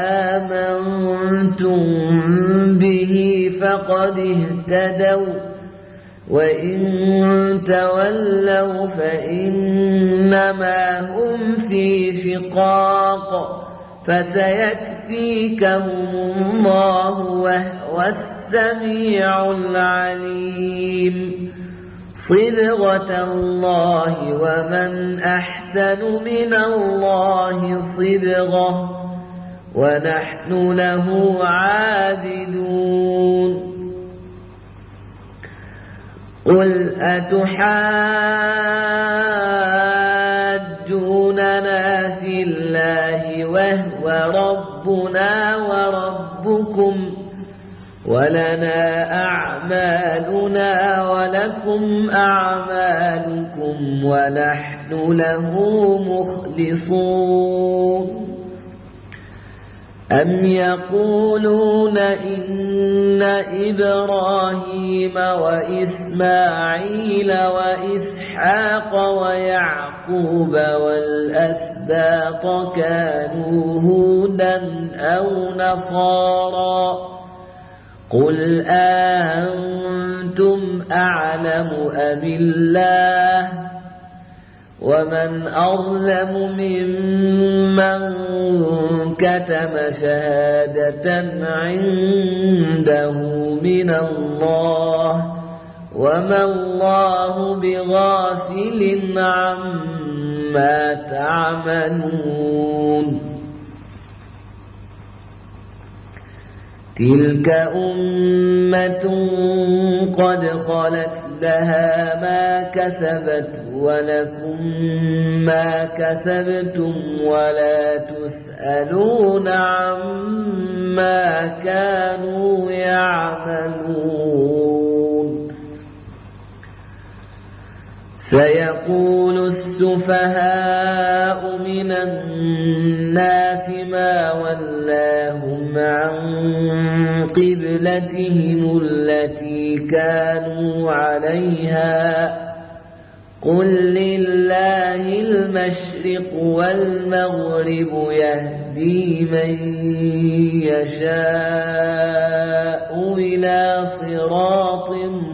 آمنتم به فقد اهتدوا وإن تولوا فإنما هم في شقاق فسيكفيكهم الله وهو السميع العليم صبغة الله ومن أحسن من الله صبغة ونحن له عابدون قل أتحاجوننا في الله وهو ربنا وربكم ولنا أعمالنا ولكم أعمالكم ونحن له مخلصون أم يقولون إن إبراهيم وإسماعيل وإسحاق ويعقوب والأسباط كانوا هودا أو نصارى قل أأنتم أعلم أم الله ومن أظلم ممن كتم شهادة عنده من الله وما الله بغافل عما تعملون تلك أمة قد خلت لها ما كسبت ولكم ما كسبتم ولا تسألون عما كانوا يعملون سيقول السفهاء من الناس ما ولاهم عن قبلتهم التي كانوا عليها قل لله المشرق والمغرب يهدي من يشاء إلى صراط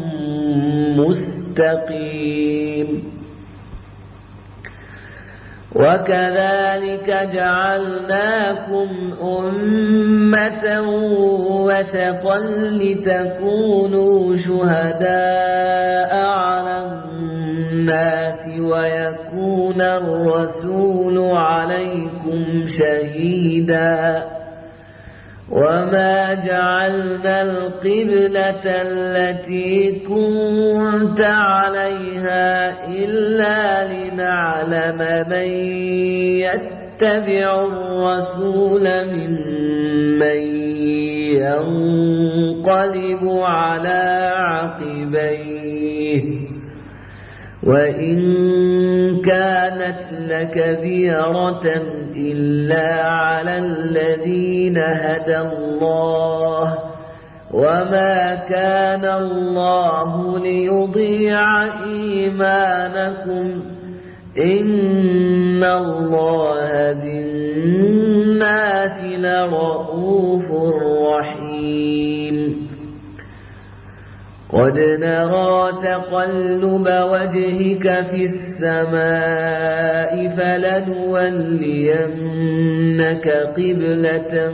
مستقيم وكذلك جعلناكم أمة وسطا لتكونوا شهداء على الناس ويكون الرسول عليكم شهيدا وما جعلنا القبلة التي كنت عليها إلا لنعلم من يتبع الرسول ممن ينقلب على عقبيه وإن كانت لكبيرة إلا على الذين هدى الله وما كان الله ليضيع إيمانكم إن الله بالناس لرؤوف رحيم قد نرى تقلب وجهك في السماء فلنولينك قبلة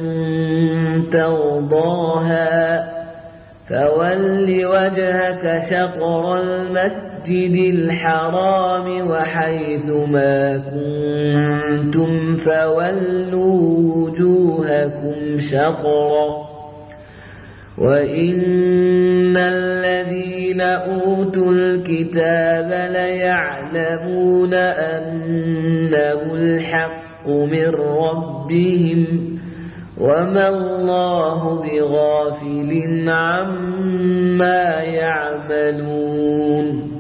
ترضاها فول وجهك شطر المسجد الحرام وحيث ما كنتم فولوا وجوهكم شطره وإن الذين أوتوا الكتاب ليعلمون أنه الحق من ربهم وما الله بغافل عما يعملون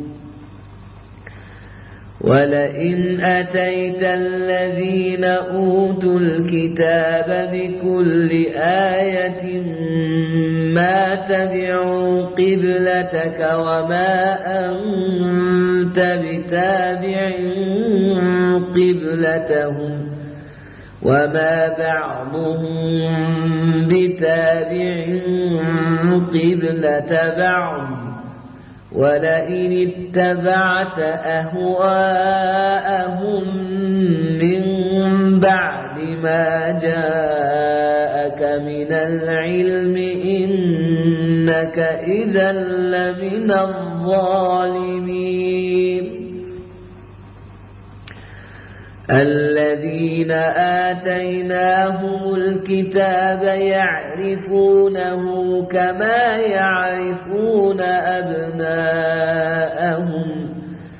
ولئن أتيت الذين أوتوا الكتاب بكل آية ما تبعوا قبلتك وما أنت بتابع قبلتهم وما بعضهم بتابع قبلة بعض ولئن اتبعت أهواءهم من بعد ما جاءك من العلم إنك إذا لمن الظالمين. الذين آتيناهم الكتاب يعرفونه كما يعرفون أبناءهم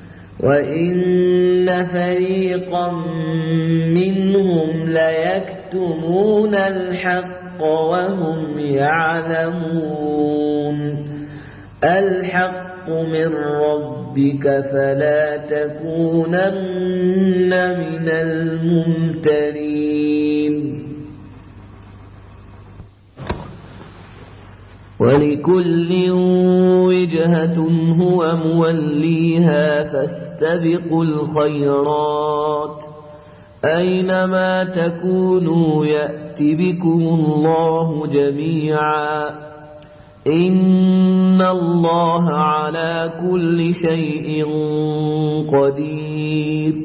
وإن فريقا منهم ليكتمون الحق وهم يعلمون. الحق من ربك فلا تكونن من الممترين. ولكل وجهة هو موليها فاستبقوا الخيرات أينما تكونوا يأت بكم الله جميعا إن الله على كل شيء قدير.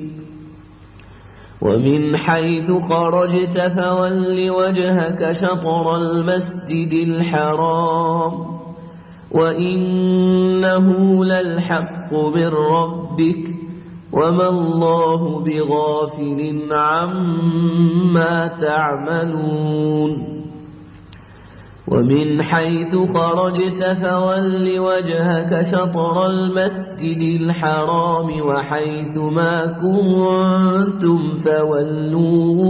ومن حيث خرجت فول وجهك شطر المسجد الحرام وإنه للحق من ربك وما الله بغافل عما تعملون. ومن حيث خرجت فول وجهك شطر المسجد الحرام وحيث ما كنتم فولوا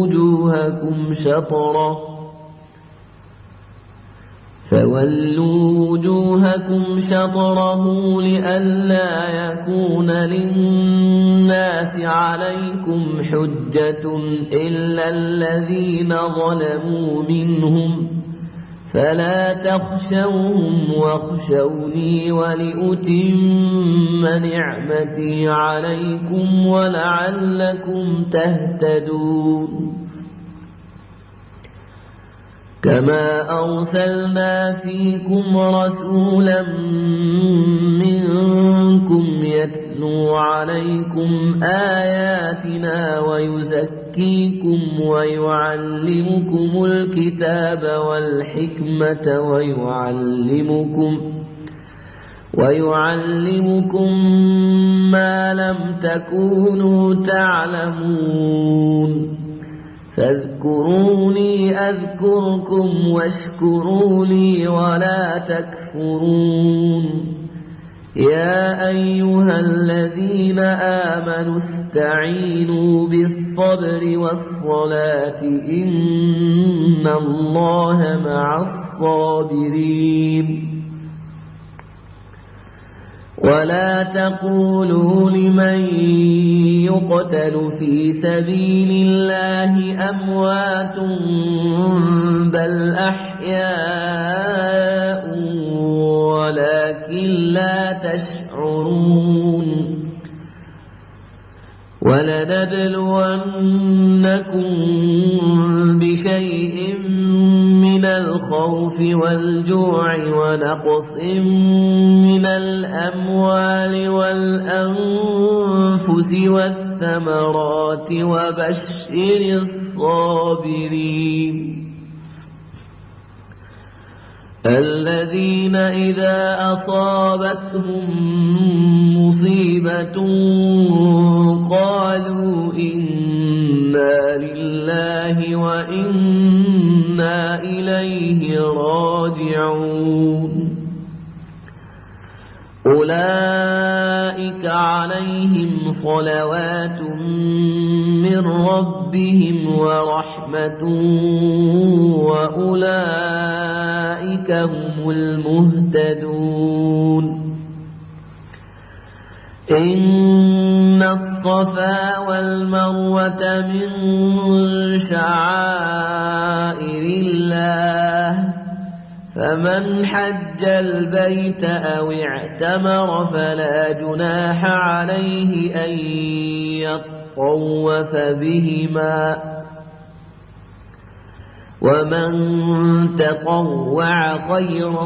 وجوهكم شطره لئلا يكون للناس عليكم حجة إلا الذين ظلموا منهم فلا تخشوهم واخشوني ولأتم نعمتي عليكم ولعلكم تهتدون. كما أرسلنا فيكم رسولا منكم يتلو عليكم آياتنا ويزكيكم ويعلمكم الكتاب والحكمة ويعلمكم ما لم تكونوا تعلمون. فاذكروني أذكركم واشكروا لي ولا تكفرون. يا أيها الذين آمنوا استعينوا بالصبر والصلاة إن الله مع الصابرين. ولا تقولوا لمن يقتل في سبيل الله أموات بل أحياء ولكن لا تشعرون. ولنبلونكم بشيء من الخوف والجوع ونقص من الأموال والأنفس والثمرات وبشر الصابرين الذين إذا أصابتهم مصيبة قالوا إنا لله وإنا إليه راجعون. أولئك عليهم صلوات من ربهم ورحمة وأولئك هم المهتدون. إن الصفا والمروة من شعائر الله فمن حج البيت أو اعتمر فلا جناح عليه أن يطوف بهما ومن تطوع خيرا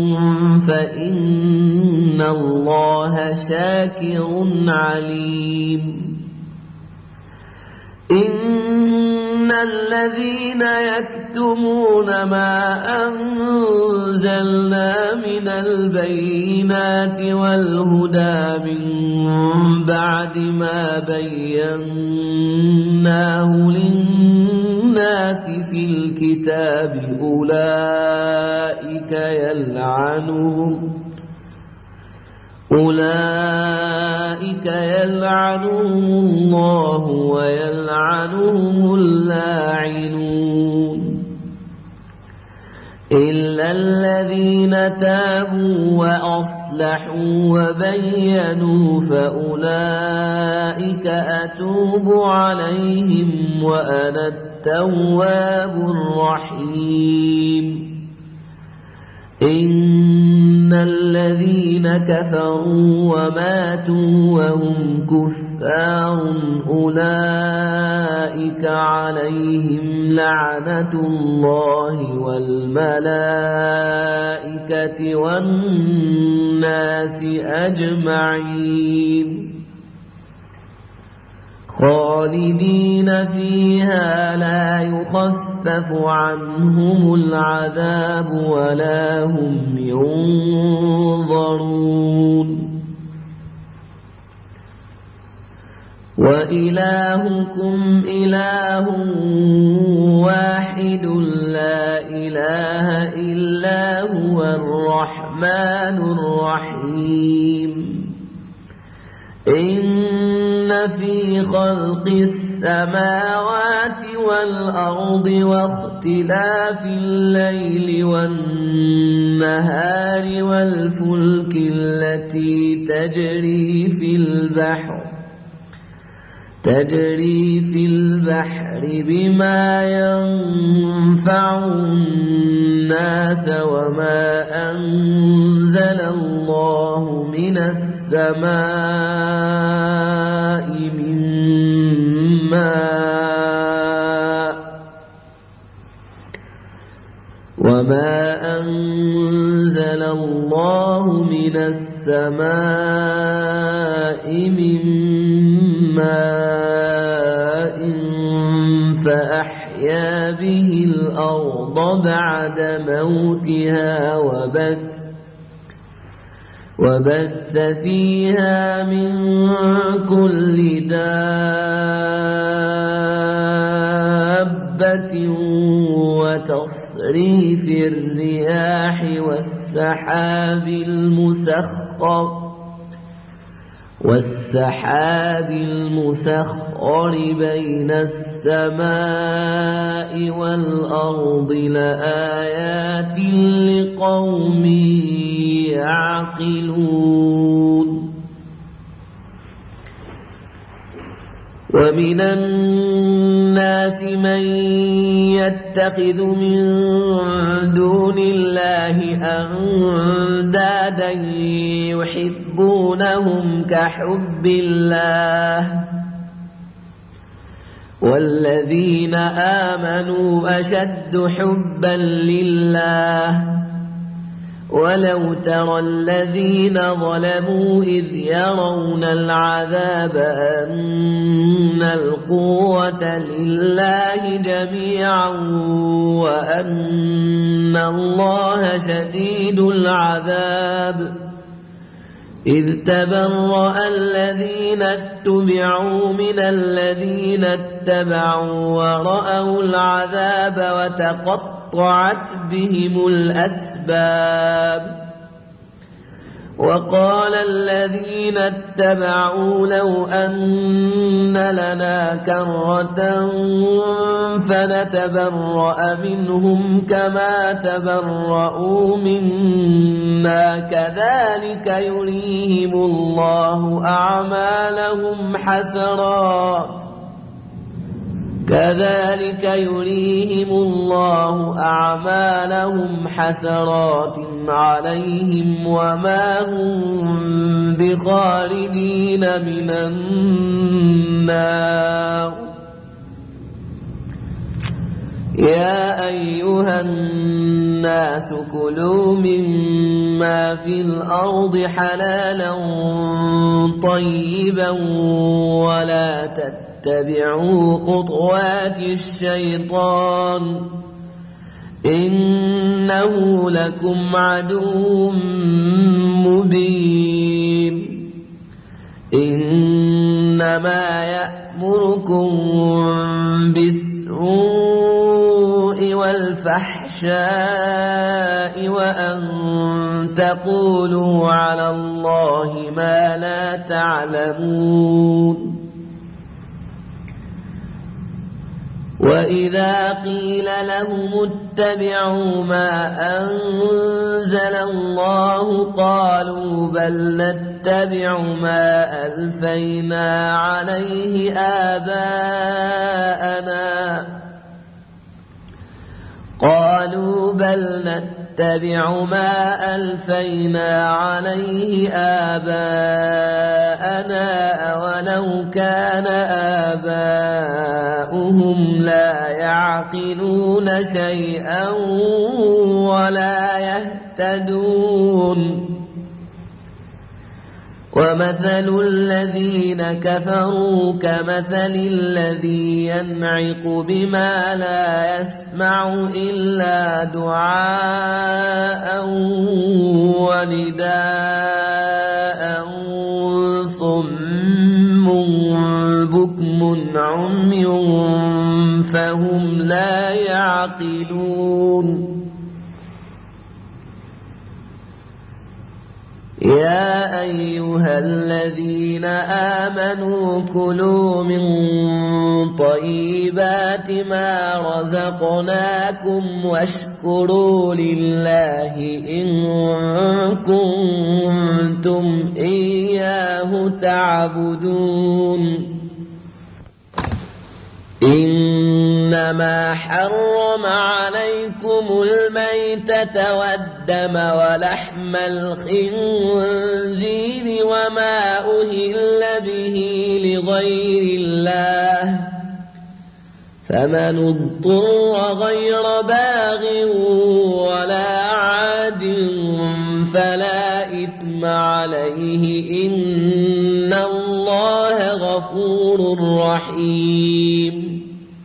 فإن الله شاكر عليم. إن الذين يكتمون ما أنزلنا من البينات والهدى من بعد ما بيناه للناس في الكتاب أولئك يلعنهم الله ويلعنهم اللاعنون إلا الذين تابوا وأصلحوا وبينوا فأولئك أتوب عليهم وأنا التواب الرحيم إن الذين كفروا وماتوا وهم كفار أولئك عليهم لعنة الله والملائكة والناس أجمعين خالدين فيها لا يخفف عنهم العذاب ولا هم ينظرون وإلهكم إله واحد لا إله إلا هو الرحمن الرحيم إن في خلق السماوات والأرض واختلاف الليل والنهار والفلك التي تجري في البحر بما ينفع الناس وما أنزل الله من السماء من ماء فأحيا به الأرض بعد موتها وبث فيها من كل دابة وتصريف الرياح والسحاب المسخر بين السماء والأرض لآيات لقوم يعقلون ومن الناس من يتخذ من دون الله أندادا يحبونهم كحب الله والذين آمنوا أشد حبا لله ولو ترى الذين ظلموا إذ يرون العذاب أن القوة لله جميعا وأن الله شديد العذاب إذ تبرأ الذين اتبعوا من الذين اتبعوا ورأوا العذاب وتقطعت بهم الأسباب وقال الذين اتبعوا لو أن لنا كرة فنتبرأ منهم كما تبرؤوا منا كذلك يريهم الله أعمالهم حسرات عليهم وما هم بخالدين من النار يا أيها الناس كلوا مما في الأرض حلالا طيبا ولا تتبعوا خطوات الشيطان إنه لكم عدو مبين إنما يأمركم بالسوء والفحشاء وأن تقولوا على الله ما لا تعلمون وإذا قيل لهم اتبعوا ما أنزل الله قالوا بل نتبع ما ألفينا عليه آباءنا أولو كان آباؤهم لا يعقلون شيئا ولا يهتدون ومثل الذين كفروا كمثل الذي ينعق بما لا يسمع إلا دعاء ونداء صم بكم عمي فهم لا يعقلون يا أيها الذين آمنوا كلوا من طيبات ما رزقناكم واشكروا لله إن كنتم إياه تعبدون إنما حرم عليكم الميتة والدم ولحم الخنزير وما أهل به لغير الله فمن اضطر غير باغ ولا عاد فلا إثم عليه إن الله غفور رحيم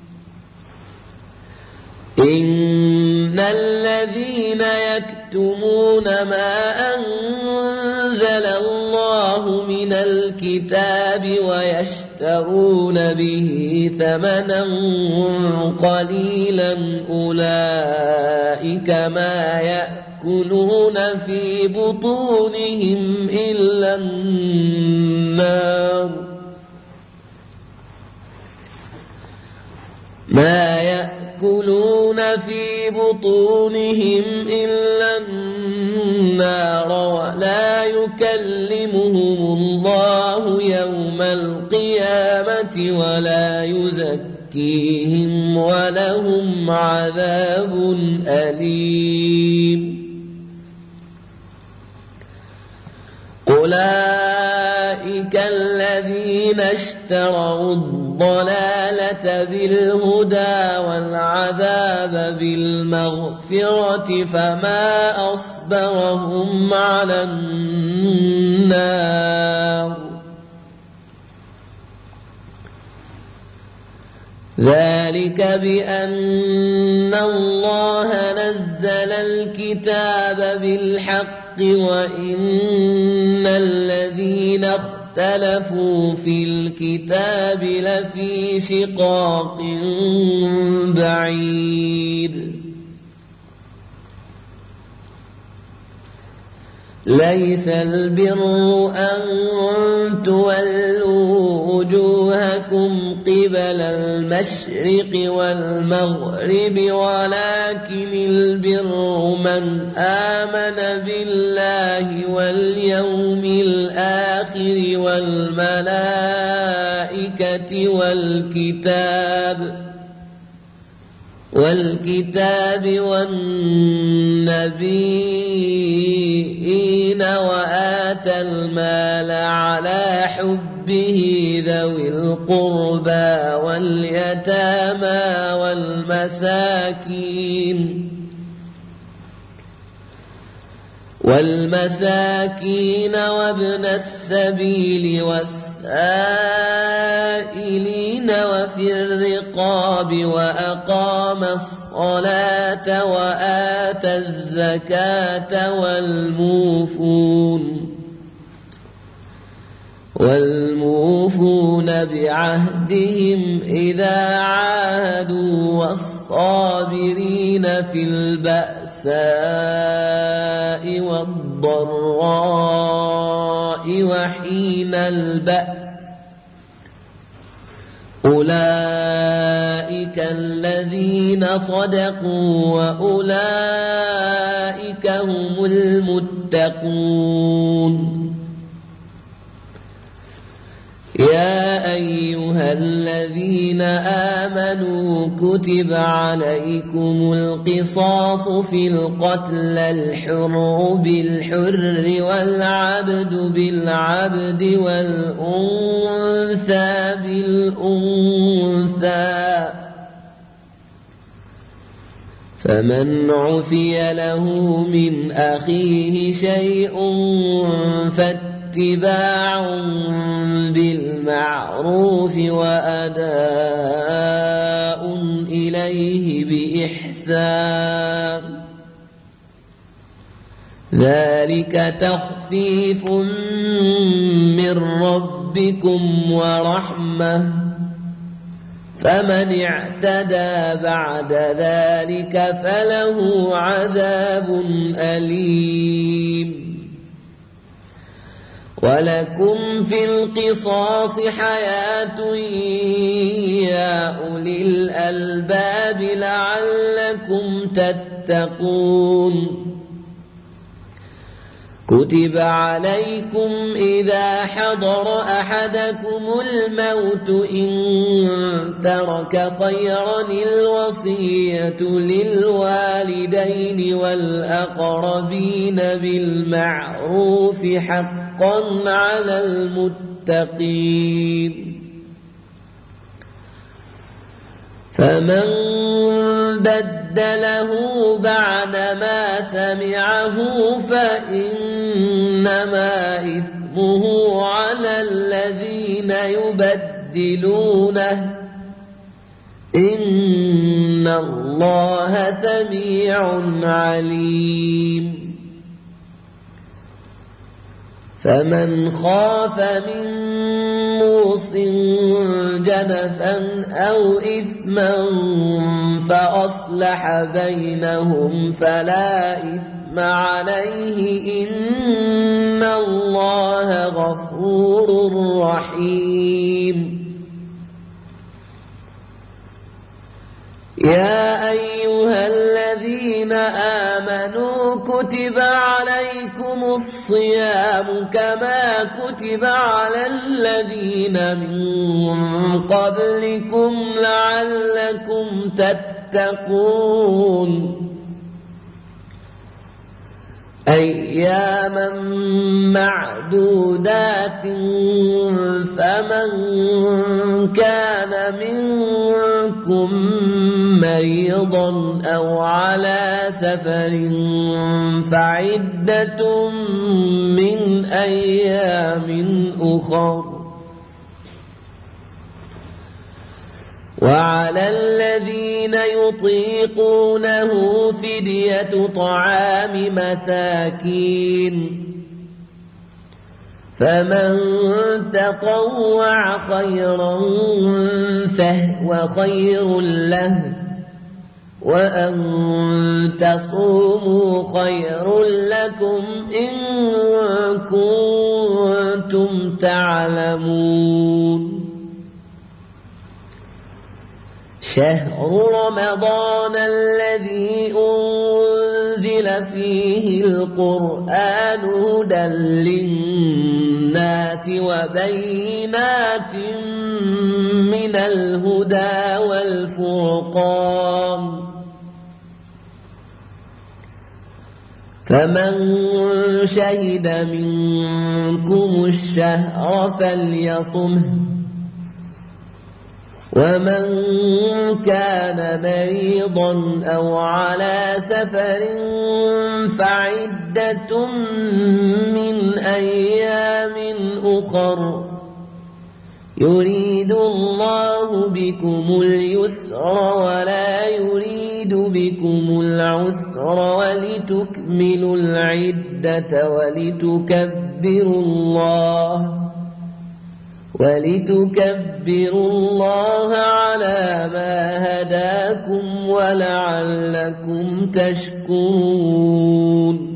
إن الذين يكتمون ما أنزل الله من الكتاب ويشترون به ثمنا قليلا أولئك ما يأكلون في بطونهم إلا النار في بطونهم إلا النار ولا يكلمهم الله يوم القيامة ولا يزكيهم ولهم عذاب أليم أولئك الذين اشتروا الضلالة بالهدى والعذاب بالمغفرة فما أصبرهم على النار ذلك بأن الله نزل الكتاب بالحق وإن الذين اختلفوا في الكتاب لفي شقاق بعيد ليس البر أن تولوا وجوهكم قبل المشرق والمغرب ولكن البر من آمن بالله واليوم الآخر والملائكة والكتاب والنبيين وآتى المال على حبه ذوي القربى واليتامى والمساكين وابن السبيل والسائلين وفي الرقاب وأقام الصلاة وآتى الزكاة والموفون بعهدهم إذا عاهدوا والصابرين في البأساء والضراء وحين البأس أولئك الذين صدقوا وأولئك هم المتقون. يا أيها الذين آمنوا كتب عليكم القصاص في القتل الحر بالحر والعبد بالعبد والأنثى بالأنثى فمن عفي له من أخيه شيء اتباع بالمعروف وأداء إليه بإحسان ذلك تخفيف من ربكم ورحمة فمن اعتدى بعد ذلك فله عذاب أليم. ولكم في القصاص حياة يا أولي الألباب لعلكم تتقون. كتب عليكم إذا حضر أحدكم الموت إن ترك خيرا الوصية للوالدين والأقربين بالمعروف حقا على المتقين. فمن بدله بعدما سمعه فإنما إثمه على الذين يبدلونه إن الله سميع عليم. فمن خاف من موص جنفا أو إثما فأصلح بينهم فلا إثم عليه إن الله غفور رحيم. يا أيها الذين آمنوا كتب عليكم الصيام كما كتب على الذين من قبلكم لعلكم تتقون. أياما معدودات فمن كان منكم مريضا أو على سفر فعدة من أيام أخر وعلى الذين يطيقونه فدية طعام مساكين فمن تطوع خيرا فهو خير له وأن تصوموا خير لكم إن كنتم تعلمون. شهر رمضان الذي أنزل فيه القرآن هدى للناس وبينات من الهدى والفرقان فمن شهد منكم الشهر فليصمه ومن كان مريضا أو على سفر فعدة من أيام أخر يريد الله بكم اليسر ولا يريد بكم العسر ولتكملوا العدة ولتكبروا الله على ما هداكم ولعلكم تشكرون.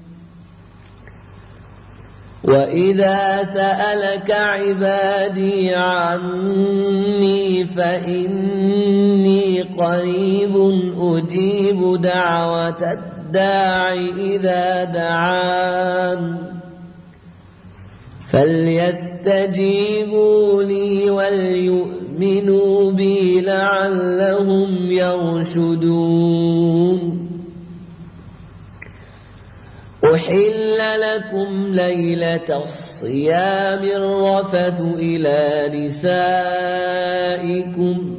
وإذا سألك عبادي عني فإني قريب أجيب دعوة الداع إذا دعان فليستجيبوا لي وليؤمنوا بي لعلهم يرشدون. أحل لكم ليلة الصيام الرفث إلى نسائكم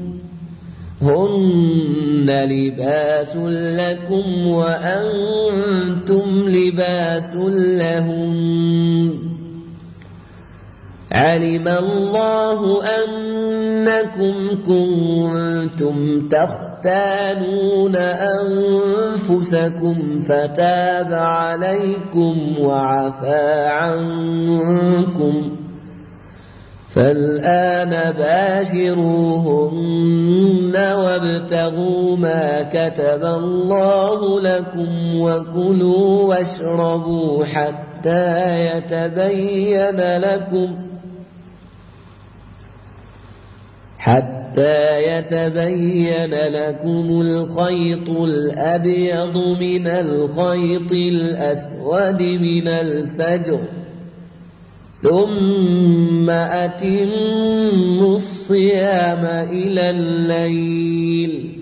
هن لباس لكم وأنتم لباس لهن علم الله أنكم كنتم تختانون أنفسكم فتاب عليكم وعفى عنكم فالآن باشروهن وابتغوا ما كتب الله لكم وكلوا واشربوا حتى يتبين لكم الخيط الأبيض من الخيط الأسود من الفجر ثم أتموا الصيام إلى الليل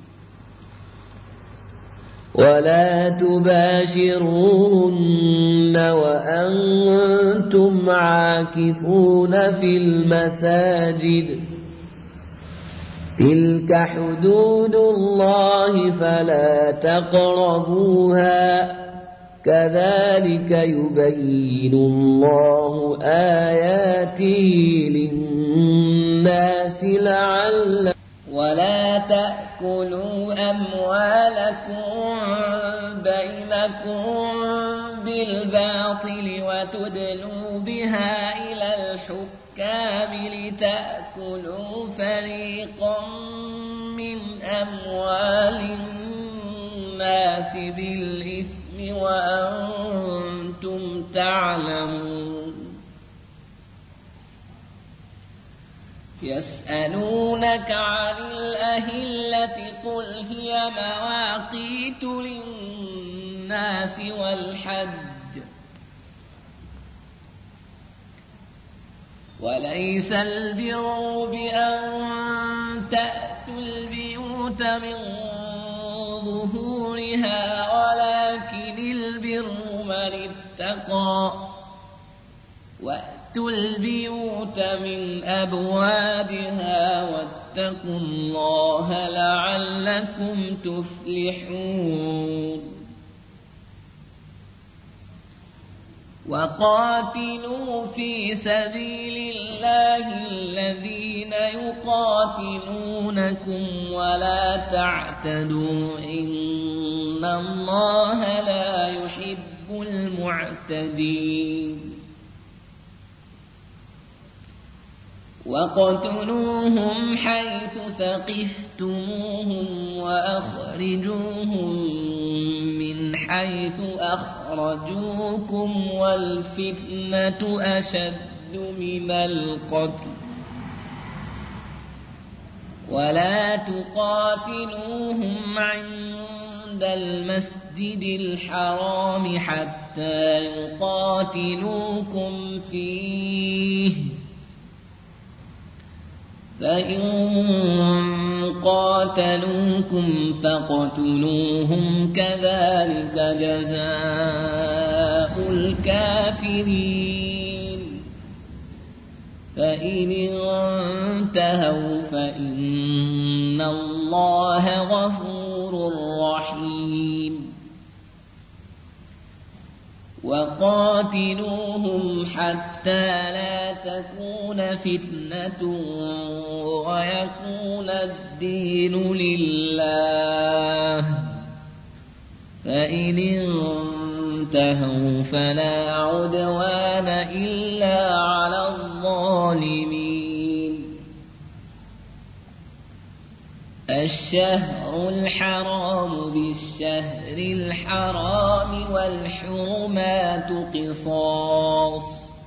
ولا تباشروهن وأنتم عاكفون في المساجد تلك حدود الله فلا تقربوها كذلك يبين الله آياته للناس لعلهم. ولا تأكلوا أموالكم بينكم بالباطل وتدلوا بها إلى الحكام لتأكلوا فريقا من أموال الناس بالإثم وأنتم تعلمون. يسألونك عن الأهلة قل هي مواقيت للناس والحج وليس البر بأن تأتوا البيوت من ظهورها ولكن البر من اتقى وأتوا البيوت من أبوابها واتقوا الله لعلكم تفلحون. وقاتلوا في سبيل الله الذين يقاتلونكم ولا تعتدوا إن الله لا يحب المعتدين. وقتلوهم حيث ثقفتموهم وأخرجوهم من حيث أخرجوكم والفتنة أشد من القتل ولا تقاتلوهم عند المسجد الحرام حتى يقاتلوكم فيه فإن قاتلوكم فاقتلوهم كذلك جزاء الكافرين. فإن انتهوا فإن الله غفور رحيم. وقاتلوهم حتى لا تكون فتنة ويكون الدين لله، فإن انتهوا فلا عدوان إلا على الظالمين. الشهر الحرام بالشهر الحرام والحرمات قصاص،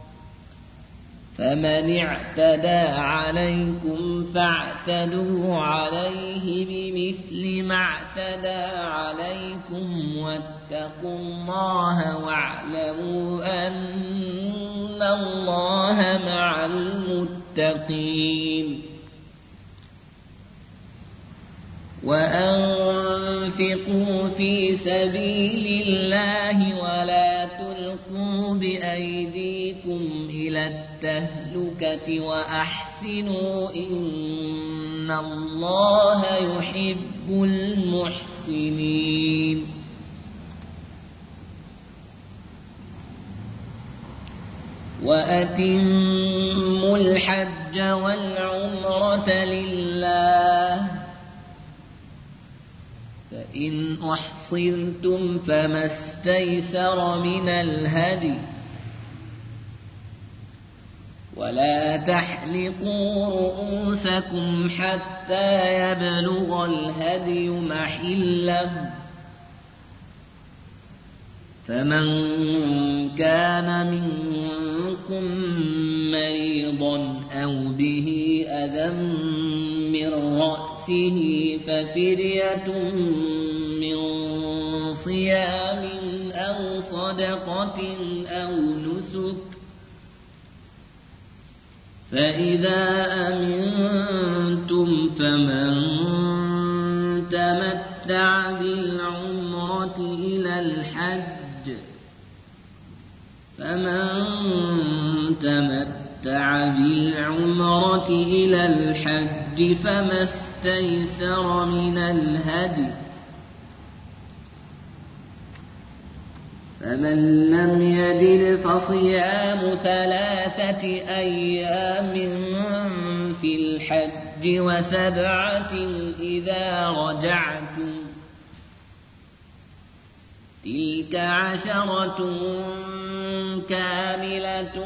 فمن اعتدى عليكم فاعتدوا عليه بمثل ما اعتدى عليكم، واتقوا الله واعلموا أن الله مع المتقين. وأنفقوا في سبيل الله ولا تلقوا بأيديكم إلى التهلكة وأحسنوا إن الله يحب المحسنين. وأتموا الحج والعمرة لله، فإن أحصرتم فما استيسر من الهدي، ولا تحلقوا رؤوسكم حتى يبلغ الهدي محله، فمن كان منكم مريضا أو به أذى من رأسه ففدية من صيام أو صدقة أو نسك، فإذا أمنتم فمن تمتع بالعمرة إلى الحج فما استيسر من الهدي، فمن لم يجد فصيام 3 أيام في الحج و7 إذا رجعتم، تلك 10 كاملة،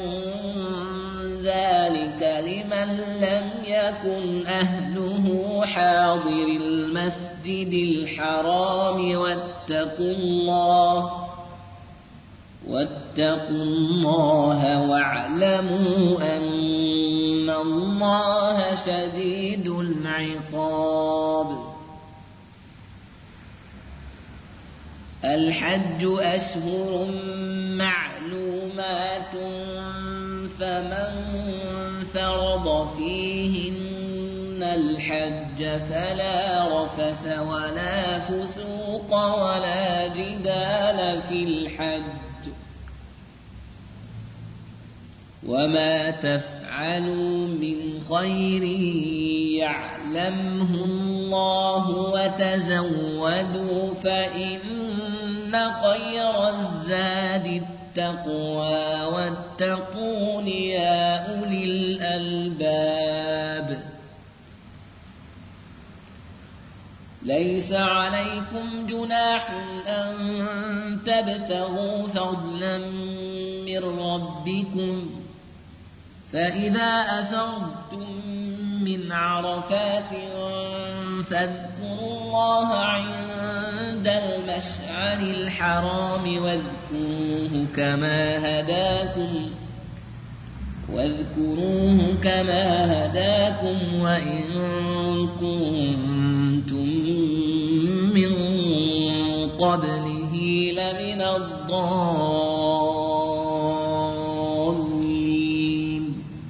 ذلك لمن لم يكن أهله حاضر المسجد الحرام. واتقوا الله واعلموا أن الله شديد العقاب. الحج أشهر معلومات، فمن فرض فيهن الحج فلا رفث ولا فسوق ولا جدال في الحج، وما تفعلوا من خير يعلمه الله، وتزودوا فإن خير الزاد التقوى، واتقون يا أولي الألباب. ليس عليكم جناح أن تبتغوا فضلا من ربكم، فإذا أفضتم من عرفات فاذكروا الله عند المشعر الحرام، واذكروه كما هداكم وإن كنتم من قبله لمن الضالين.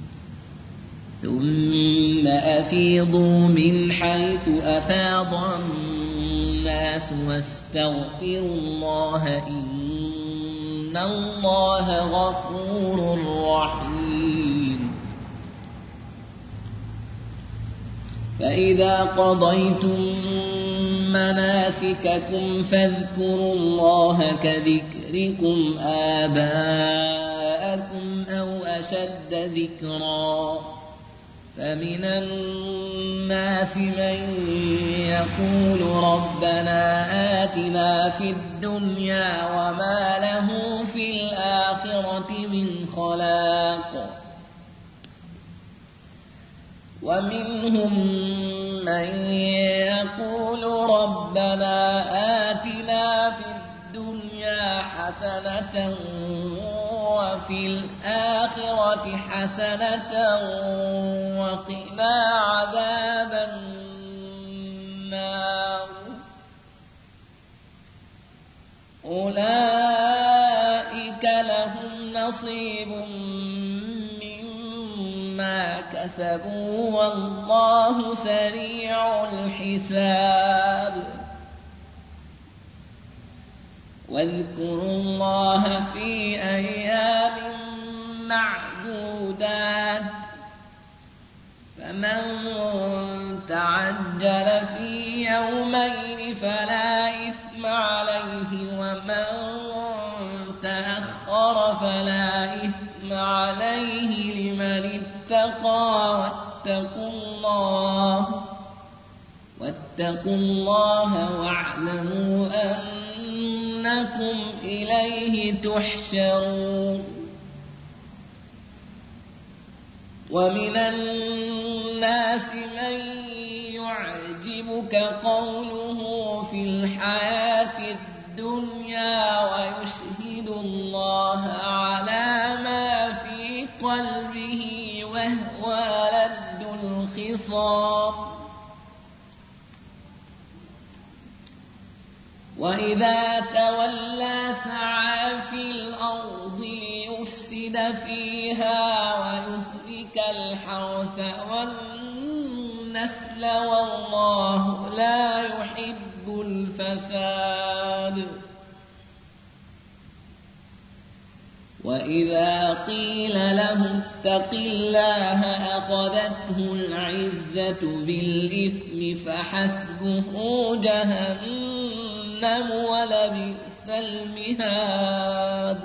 ثم أفيضوا من حيث أفاض الناس واستغفروا الله إن الله غفور رحيم. فإذا قضيتم مناسككم فاذكروا الله كذكركم آباءكم أو أشد ذكرا فمن الناس من يقول ربنا آتنا في الدنيا وما له في الآخرة من خلاق ومنهم من يقول ربنا آتنا في الدنيا حسنة وفي الآخرة حسنة وقنا عذاب النار أولئك لهم نصيب مما كسبوا والله سريع الحساب واذكروا الله في أيام معدودات فمن تعجل في يومين فلا إثم عليه ومن تأخر فلا إثم عليه لمن اتقى واتقوا الله واعلموا أنكم إليه تحشرون ومن الناس من يعجبك قوله في الحياة الدنيا ويشهد الله على ما في قلبه وهو لد الخصام وإذا تولى سعى في الأرض ليفسد فيها ويهلك الحرث والنسل والله لا يحب الفساد وإذا قيل له اتق الله أخذته العزة بالإثم فحسبه جهنم ولبئس المهاد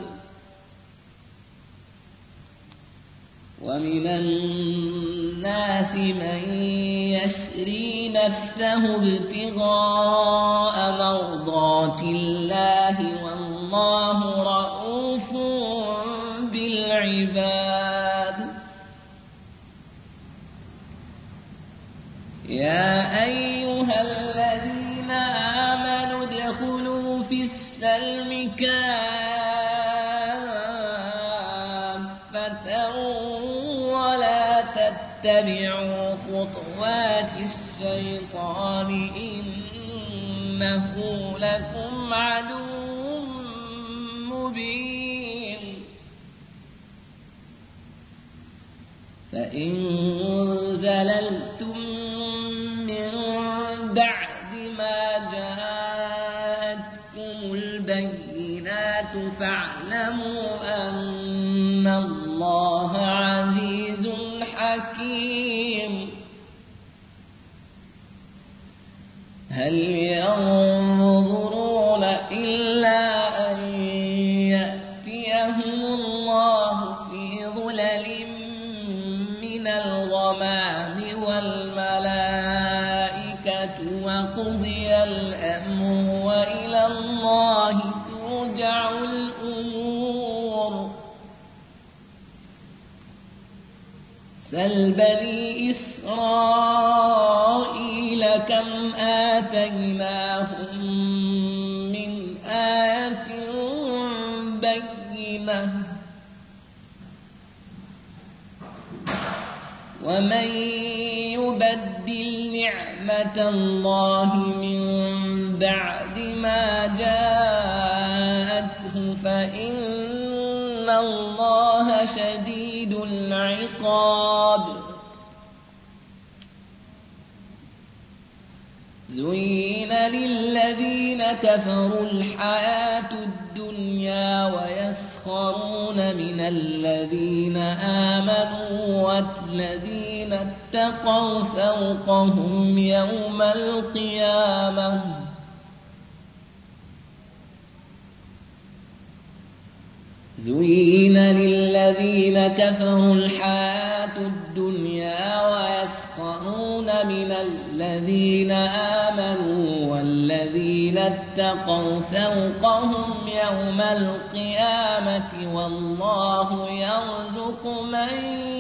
ومن الناس من يشري نفسه ابتغاء مرضات الله والله رؤوف بالعباد يا أيها الذين آمنوا ادخلوا في السلم كافة ولا تتبعوا خطوات الشيطان إنه لكم عدو مبين فإن زللتم من بعد ما جاءتكم البينات فاعلموا أن الله عزيز حكيم هل ينظرون إلا أن يأتيهم الله في ظلل من الغمام والملائكة وقضي الأمر وإلى الله ترجع الأمور سل بني إسرائيل كم آتيناهم من آية بينة ومن يبدل نعمة الله من بعد ما جاءته فإن الله شديد العقاب زين للذين كفروا الحياة الدنيا ويسخرون من الذين آمنوا والذين اتقوا فوقهم يوم القيامة زين للذين كفروا الحياة الدنيا ويسخرون من الذين آمنوا والذين اتقوا فوقهم يوم القيامة والله يرزق من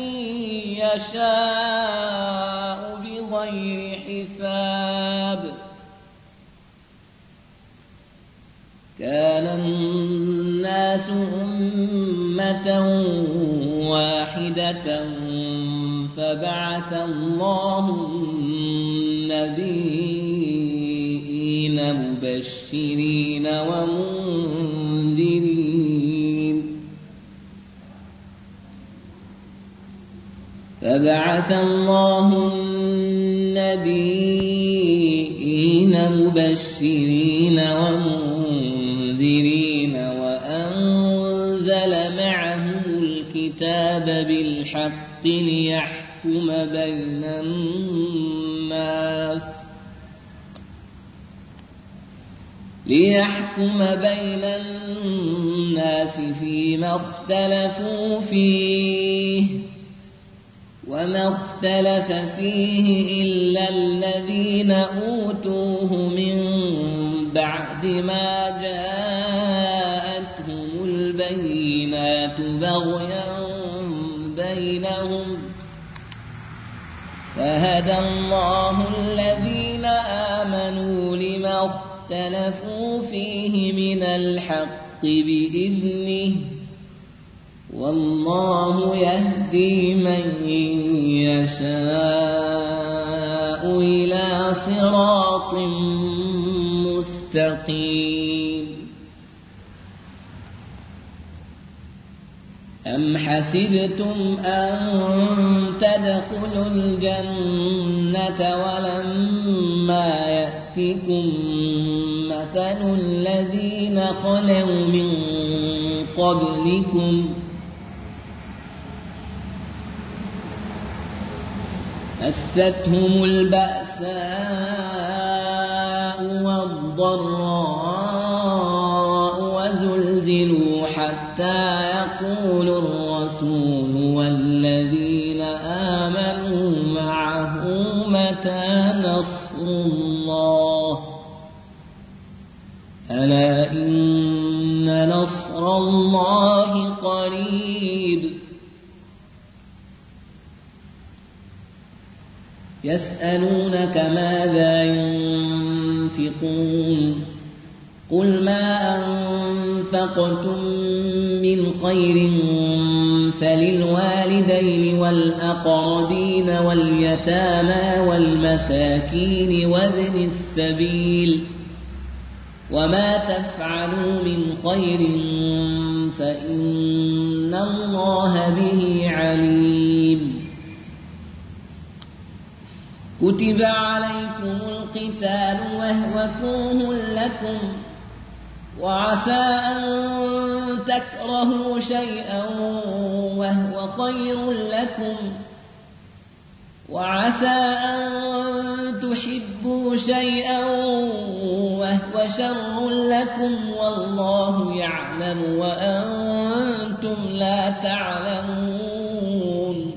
يشاء بغير حساب. كان الناس أمة واحدة فبعث الله النبيين مبشرين ومنذرين وأنزل معهم الكتاب بالحق ليحكم بين الناس فيما اختلفوا فيه وما اختلف فيه إلا الذين أوتوه من بعد ما جاءتهم البينات بغيا بينهم فهدى الله الذين آمنوا لما اختلفوا فيه من الحق بإذنه والله يهدي من يشاء إلى صراط مستقيم. أم حسبتم أن تدخلوا الجنة ولما يأتكم مثل الذين خلوا من قبلكم مستهم البأساء والضراء وزلزلوا حتى يقول الرسول والذين آمنوا معه متى نصر الله ألا إن نصر الله قريب. يسألونك ماذا ينفقون قل ما أنفقتم من خير فللوالدين والأقربين واليتامى والمساكين وابن السبيل وما تفعلوا من خير فإن الله به عليم. كتب عليكم القتال وهو كره لكم وعسى أن تكرهوا شيئا وهو خير لكم وعسى أن تحبوا شيئا وهو شر لكم والله يعلم وأنتم لا تعلمون.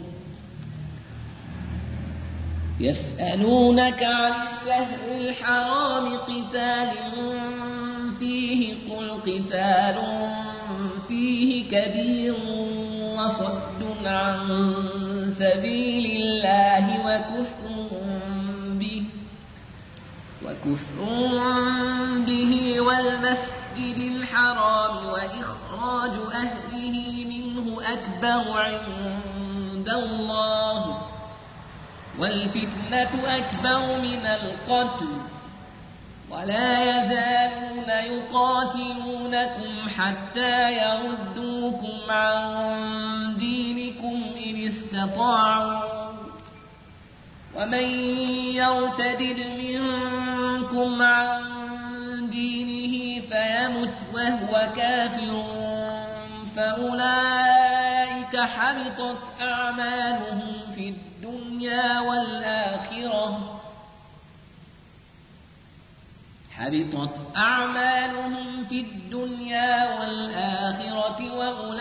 يسألونك عن الشهر الحرام قتال فيه قل قتال فيه كبير وصد عن سبيل الله وكفر به والمسجد الحرام وإخراج أهله منه أكبر عند الله والفتنة أكبر من القتل ولا يزالون يقاتلونكم حتى يردوكم عن دينكم إن استطاعوا ومن يرتد منكم عن دينه فيمت وهو كافر فأولئك حبطت أعمالهم في الدنيا والآخرة وأولئك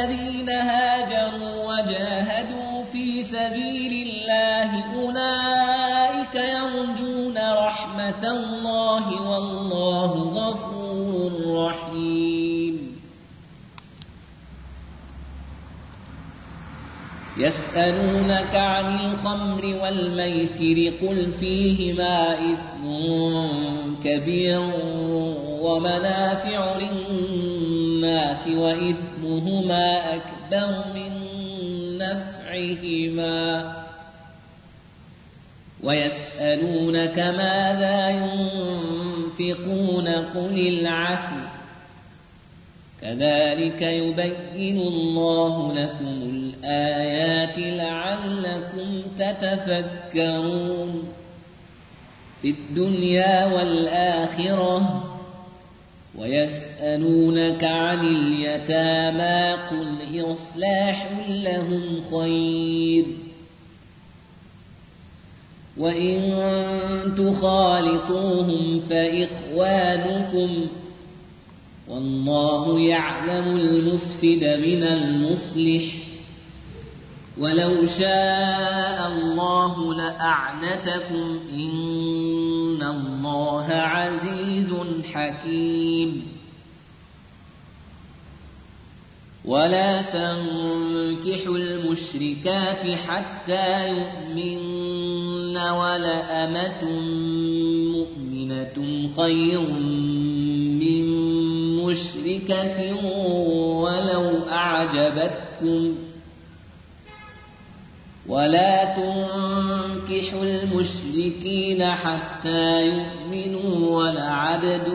والذين هاجروا وجاهدوا في سبيل الله أولئك يرجون رحمة الله والله غفور رحيم. يسألونك عن الخمر والميسر قل فيهما إثم كبير ومنافع للناس وإثمهما أكبر من نفعهما ويسألونك ماذا ينفقون قل العفو كذلك يبين الله لكم الآيات لعلكم تتفكرون في الدنيا والآخرة. ويسألونك عن اليتامى قل إصلاح لهم خير وإن تخالطوهم فإخوانكم والله يعلم المفسد من المصلح ولو شاء الله لأعنتكم إن الله عزيز حكيم. ولا تنكحوا المشركات حتى يؤمن ولأمة مؤمنة خير من مشركة ولو أعجبتكم ولا تنكحوا المشركين حتى يؤمنوا ولعبد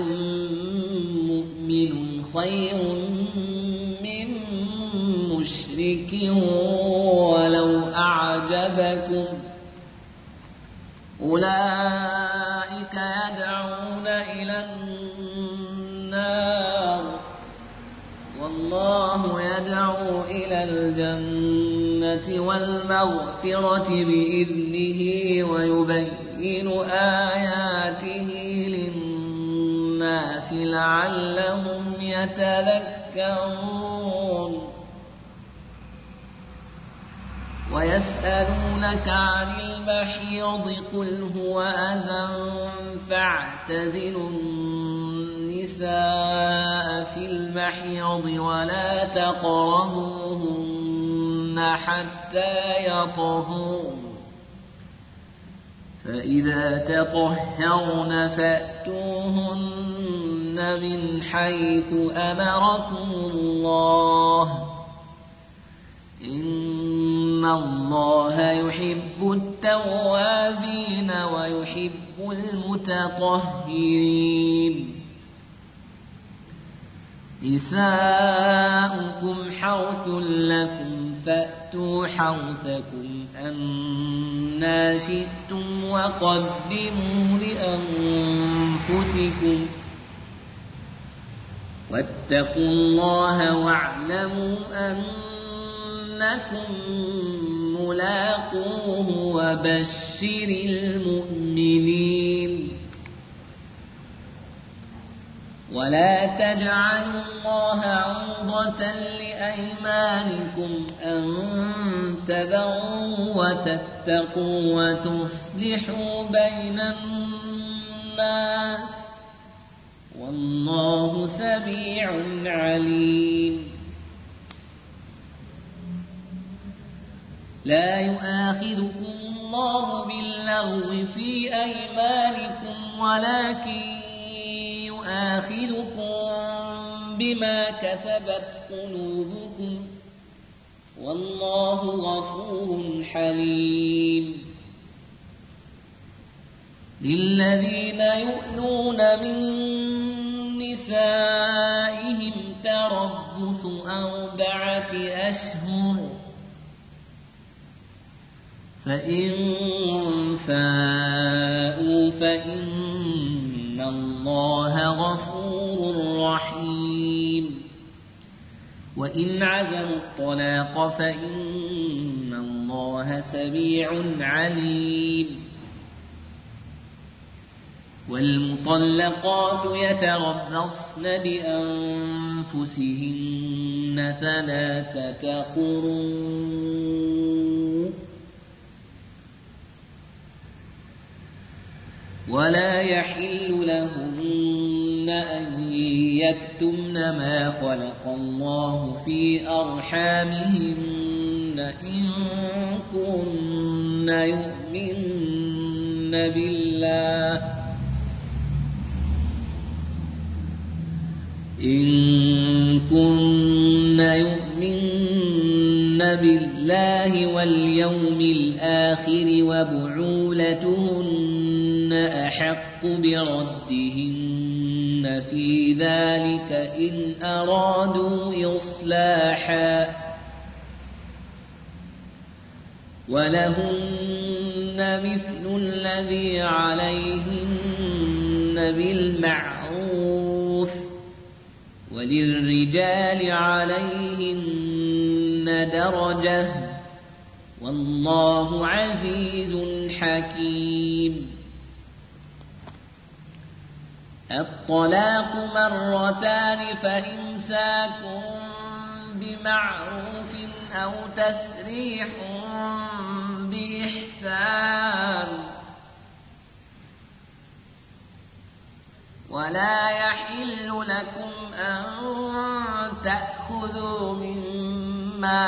مؤمن خير من مشرك ولو أعجبكم أولئك يدعون إلى النار والله يدعو إلى الجنة والمغفرة بإذنه ويبين آياته للناس لعلهم يتذكرون. ويسألونك عن المحيض قل هو أذى فاعتزلوا النساء في المحيض ولا تقربوهن حتى يطهرن فإذا تطهرن فأتوهن من حيث أمركم الله إن الله يحب التوابين ويحب المتطهرين. نساؤكم حرث لكم فأتوا حرثكم أنى شئتم وقدموا لأنفسكم واتقوا الله واعلموا أنكم ملاقوه وبشر المؤمنين. ولا تجعلوا الله عرضة لأيمانكم أن تبروا وتتقوا وتصلحوا بين الناس والله سميع عليم. لا يؤاخذكم الله باللغو في أيمانكم ولكن يؤاخذكم بما كسبت قلوبكم والله غفور حليم. للذين يؤلون من نسائهم تربص 4 أشهر فإن فاءوا فإن الله غفور رحيم. وإن عزموا الطلاق فإن الله سميع عليم. والمطلقات يتربصن بأنفسهن 3 قروء ولا يحل لهن أن يكتمن ما خلق الله في أرحامهن إن كن يؤمن بالله واليوم الآخر وبعولتهن أحق بردهن في ذلك إن أرادوا إصلاحا ولهن مثل الذي عليهن بالمعروف وللرجال عليهن درجة والله عزيز حكيم. الطلاق مرتان فإمساك بمعروف أو تسريح بإحسان ولا يحل لكم أن تأخذوا مما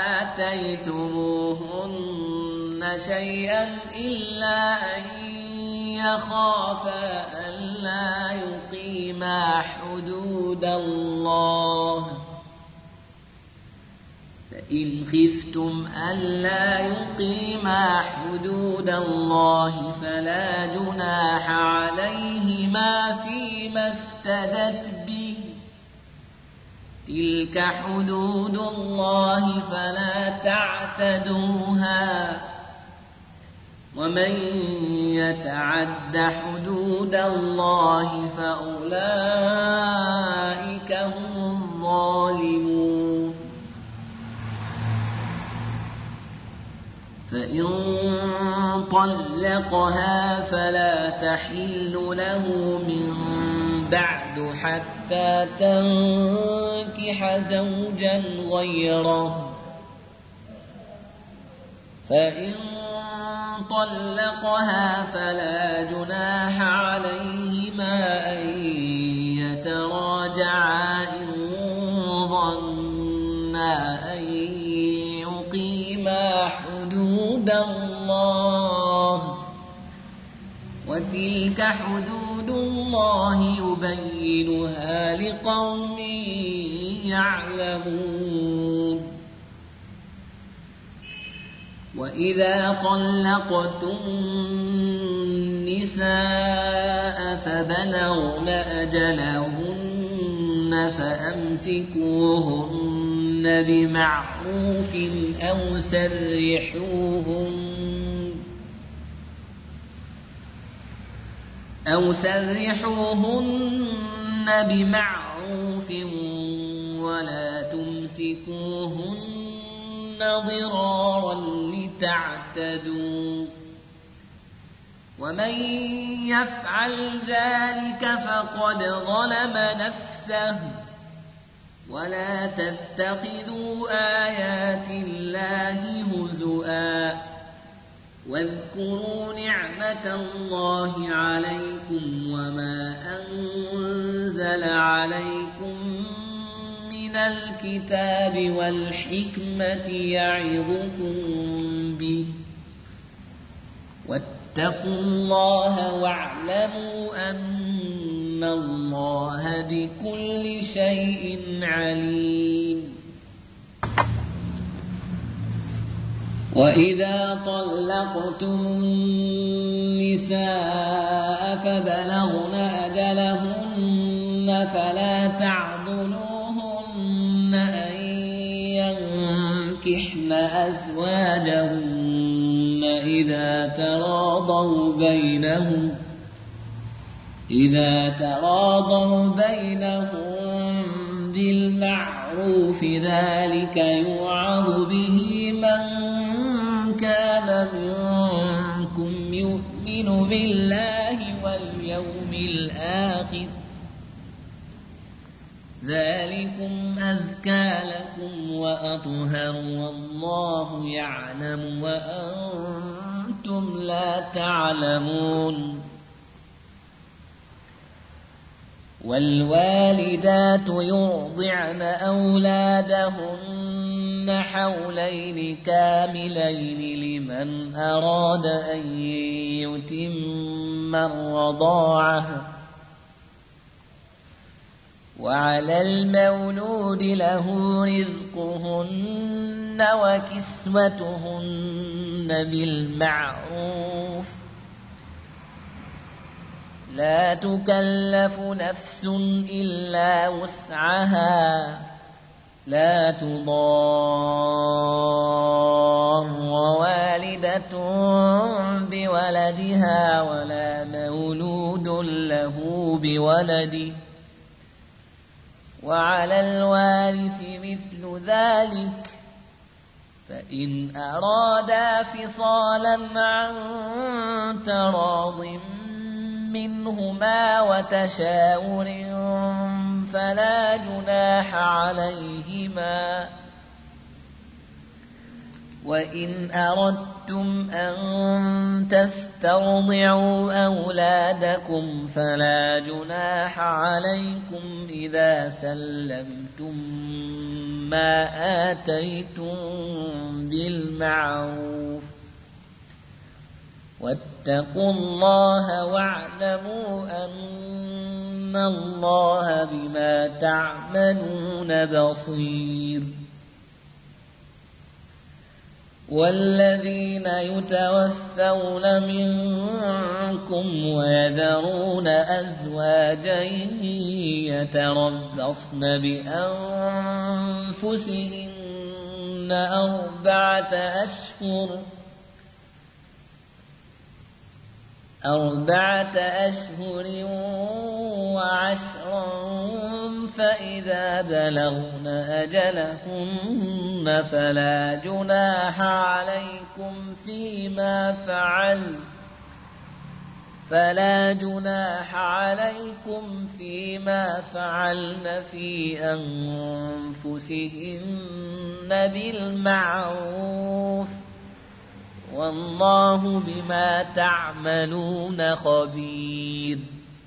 آتيتموهن شيئا إلا أن يخافا ألا يقيما حدود الله فإن خفتم ألا يقيما حدود الله فلا جناح عليهما فيما افتدت به تلك حدود الله فلا تعتدوها ومن يتعد حدود الله فأولئك هم الظالمون. فإن طلقها فلا تحل له من بعد حتى تنكح زوجا غيره فإن طلقها فلا جناح عليهما أن يتراجعا إن ظنا أن يقيما حدود الله وتلك حدود الله يبينها لقوم يعلمون. وإذا طلقتم النساء فبلغن أجلهن فأمسكوهن بمعروف أو سرحوهن بمعروف ولا تمسكوهن ضرارا لتعتدوا ومن يفعل ذلك فقد ظلم نفسه ولا تتخذوا آيات الله هزؤا واذكروا نعمة الله عليكم وما أنزل عليكم من الكتاب والحكمة يعظكم به واتقوا الله واعلموا أن الله بكل شيء عليم. وإذا طلقتم النساء فبلغن أجلهن فلا تعضلوهن أن ينكحن أزواجهن إذا تراضوا بينهم بالمعروف ذلك يوعظ به من كان منكم يؤمن بالله واليوم ذلكم أزكى لكم وأطهر والله يعلم وأنتم لا تعلمون والوالدات يرضعن أولادهن حولين كاملين لمن أراد أن يتم الرضاعة وعلى المولود له رزقهن وكسوتهن بالمعروف لا تكلف نفس إلا وسعها لا تضار والدة بولدها ولا مولود له بولده وعلى الوارث مثل ذلك فإن أرادا فصالا عن تراض منهما وتشاور فلا جناح عليهما وإن أردتم أن تسترضعوا أولادكم فلا جناح عليكم إذا سلمتم ما آتيتم بالمعروف واتقوا الله واعلموا أن الله بما تعملون بصير والذين يتوفون منكم ويذرون أزواجا يتربصن بأنفسهن أربعة أشهر وعشرا فإذا بلغن أجلهن فلا جناح عليكم فيما فعلن في أنفسهن بالمعروف والله بما تعملون خبير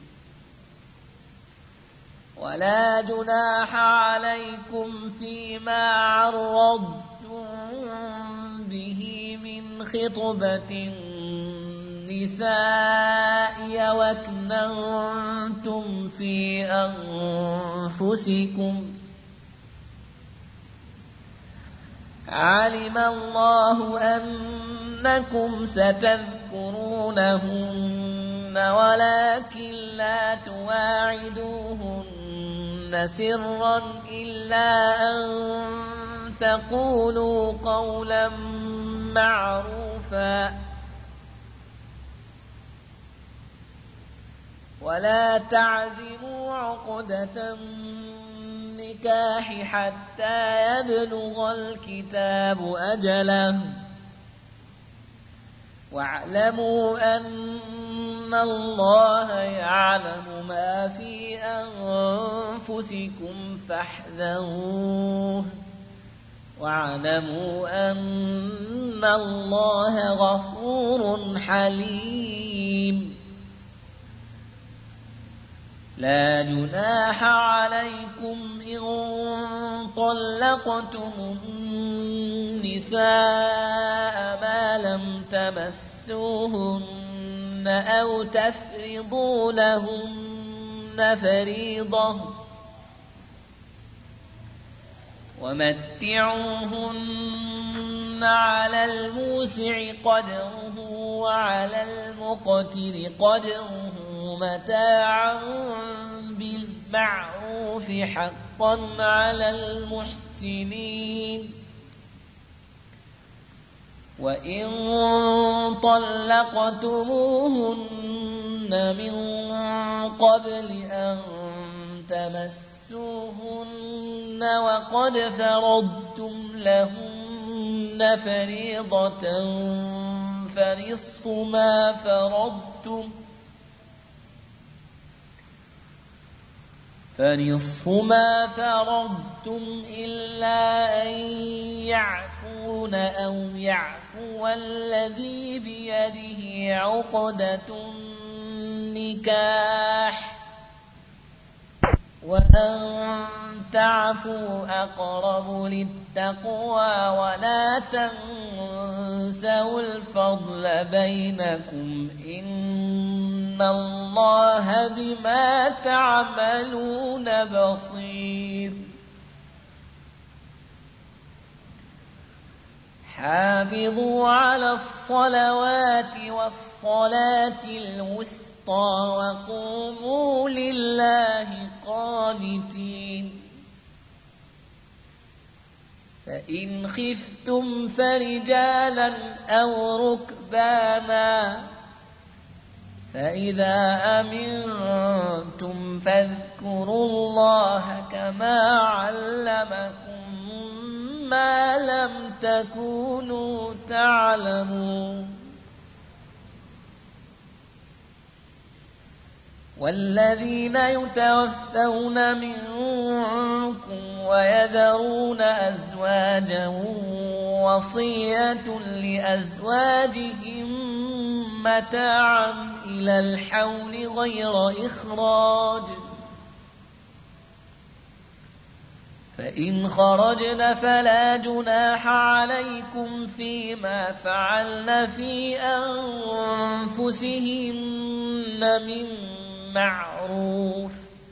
ولا جناح عليكم فيما عرضتم به من خطبة النساء واكننتم في أنفسكم علم الله أنكم ستذكرونهن ولكن لا تواعدوهن سرا إلا أن تقولوا قولا معروفا ولا تعزموا عقدة النكاح حتى يبلغ الكتاب أجله واعلموا أن الله يعلم ما في أنفسكم فاحذروه واعلموا أن الله غفور حليم لا جناح عليكم إن طلقتم النساء ما لم تمسوهن أو تفرضوا لهن فريضة ومتعوهن على الموسع قدره وعلى المقتر قدره متاعا بالمعروف حقا على المحسنين وإن طلقتموهن من قبل أن تمسوهن وقد فرضتم لهن فريضة فنصف ما فرضتم فنصف ما فرضتم إلا أن يعفون أو يعفو الذي بيده عقدة النكاح وأن تعفوا أقرب للتقوى ولا تنسوا الفضل بينكم إن الله بما تعملون بصير حافظوا على الصلوات والصلاة الوسطى وقوموا لله قانتين فإن خفتم فرجالا أو ركبانا فإذا أمنتم فاذكروا الله كما علمكم ما لم تكونوا تعلمون والذين يتوفون منكم ويذرون أزواجا وصية لأزواجهم متاعا إلى الحول غير إخراج فإن خرجن فلا جناح عليكم فيما فعلن في أنفسهن من معروف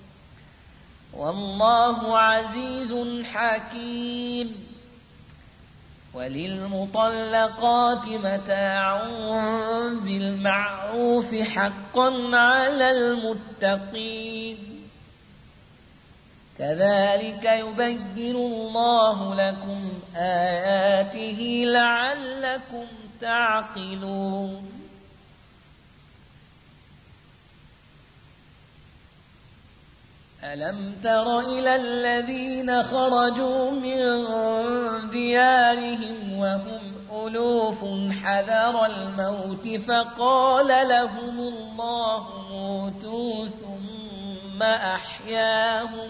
والله عزيز حكيم وللمطلقات متاع بالمعروف حقا على المتقين كذلك يبين الله لكم آياته لعلكم تعقلون ألم تر إلى الذين خرجوا من ديارهم وهم ألوف حذر الموت فقال لهم الله موتوا ثم أحياهم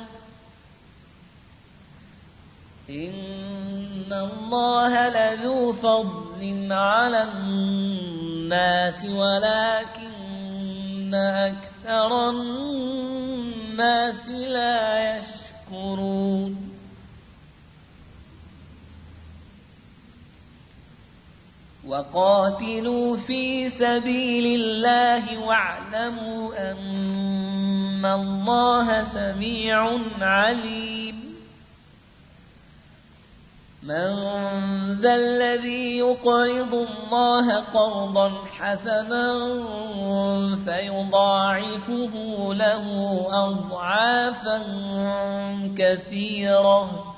إن الله لذو فضل على الناس ولكن أكثر الناس لا يشكرون وقاتلوا في سبيل الله واعلموا أن الله سميع عليم من ذا الذي يقرض الله قرضا حسنا فيضاعفه له أضعافا كثيرة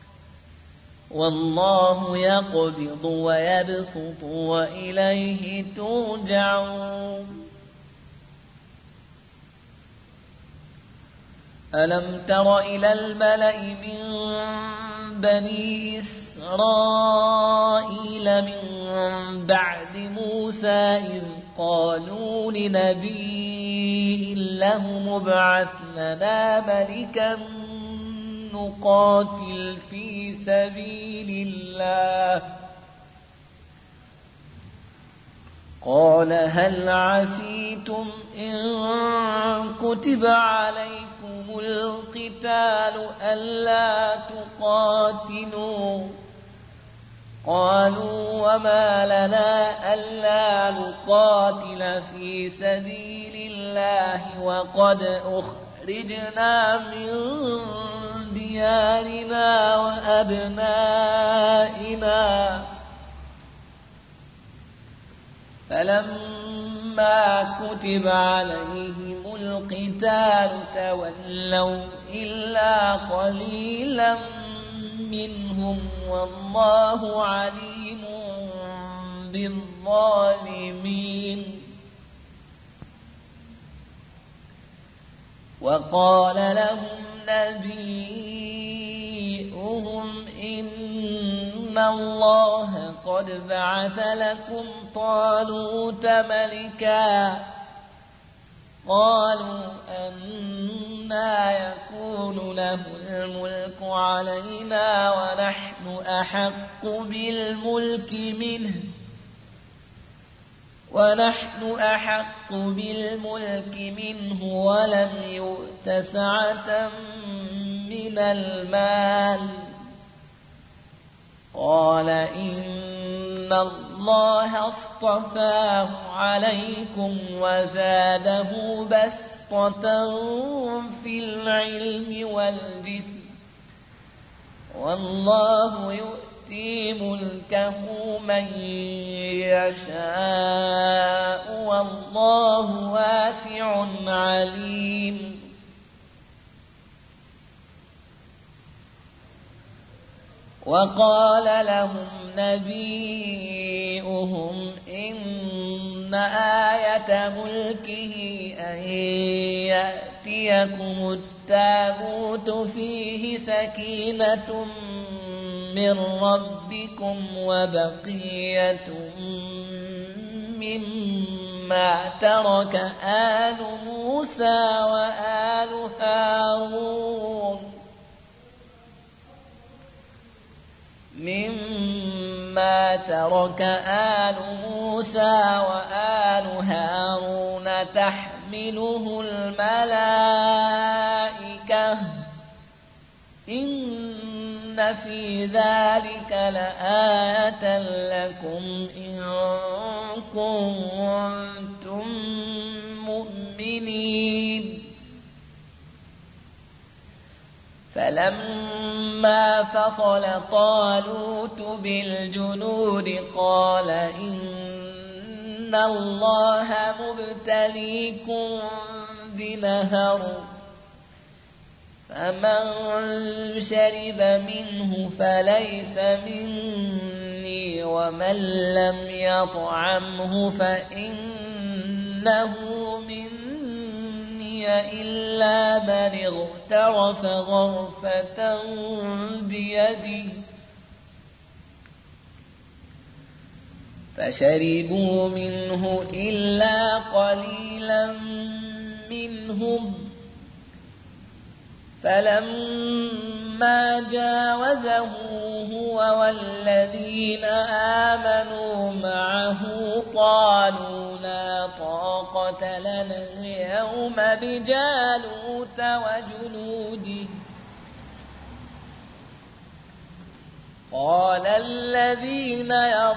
والله يقبض ويبسط وإليه ترجعون ألم تر إلى الملأ من بني إسرائيل من بعد موسى إذ قالوا لنبي له مبعث لنا ملكا نقاتل في سبيل الله قال هل عسيتم إن كتب عليكم القتال ألا تقاتلوا قالوا وما لنا ألا نقاتل في سبيل الله وقد أخرجنا من ديارنا وأبنائنا فلما كتب عليهم القتال تولوا إلا قليلا منهم والله عليم بالظالمين وقال لهم نبيهم إن الله قد بعث لكم طالوت ملكا قالوا أنى يكون له الملك علينا ونحن أحق بالملك منه ولم يؤت سعة من المال. قال إن الله اصطفاه عليكم وزاده بسطة في العلم والجسم والله يؤتي ملكه من يشاء والله واسع عليم. وقال لهم نبيؤهم إن آية ملكه أن يأتيكم التابوت فيه سكينة من ربكم وبقية مما ترك آل موسى وآل هارون تحمله الملائكة إن في ذلك لآية لكم إن كنتم مؤمنين. فلما فصل طالوت بالجنود قال إن الله مبتليكم بنهر فمن شرب منه فليس مني ومن لم يطعمه فإنه مني إلا من اغترف غرفة بيده فشربوا منه إلا قليلا منهم. فلما جاوزه هو والذين آمنوا معه قالوا لا طاقة لنا اليوم بجالوت وجنوده. قال الذين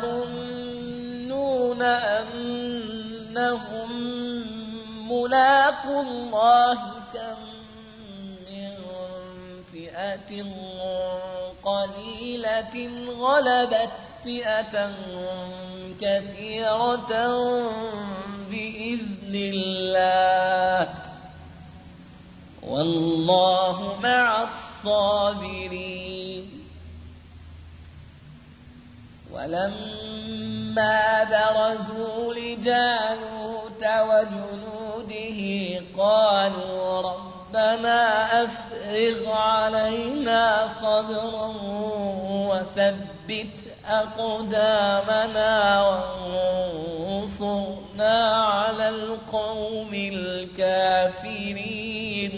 يظنون أنهم ملاقو الله كم من فئة قليلة غلبت فئة كثيرة بإذن الله والله مع الصابرين. ولما برزوا لجالوت وجنوده قالوا ربنا أفرغ علينا صبرا وثبت أقدامنا وانصرنا على القوم الكافرين.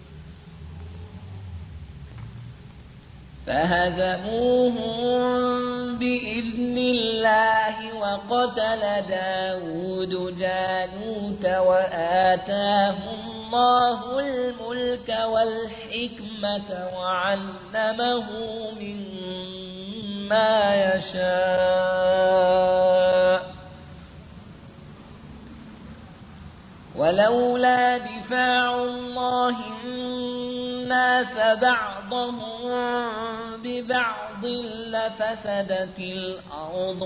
فهزموهم بإذن الله وقتل داود جالوت وآتاه الله الملك والحكمة وعلمه مما يشاء. ولولا دفاع الله الناس بعضهم ببعض لفسدت الأرض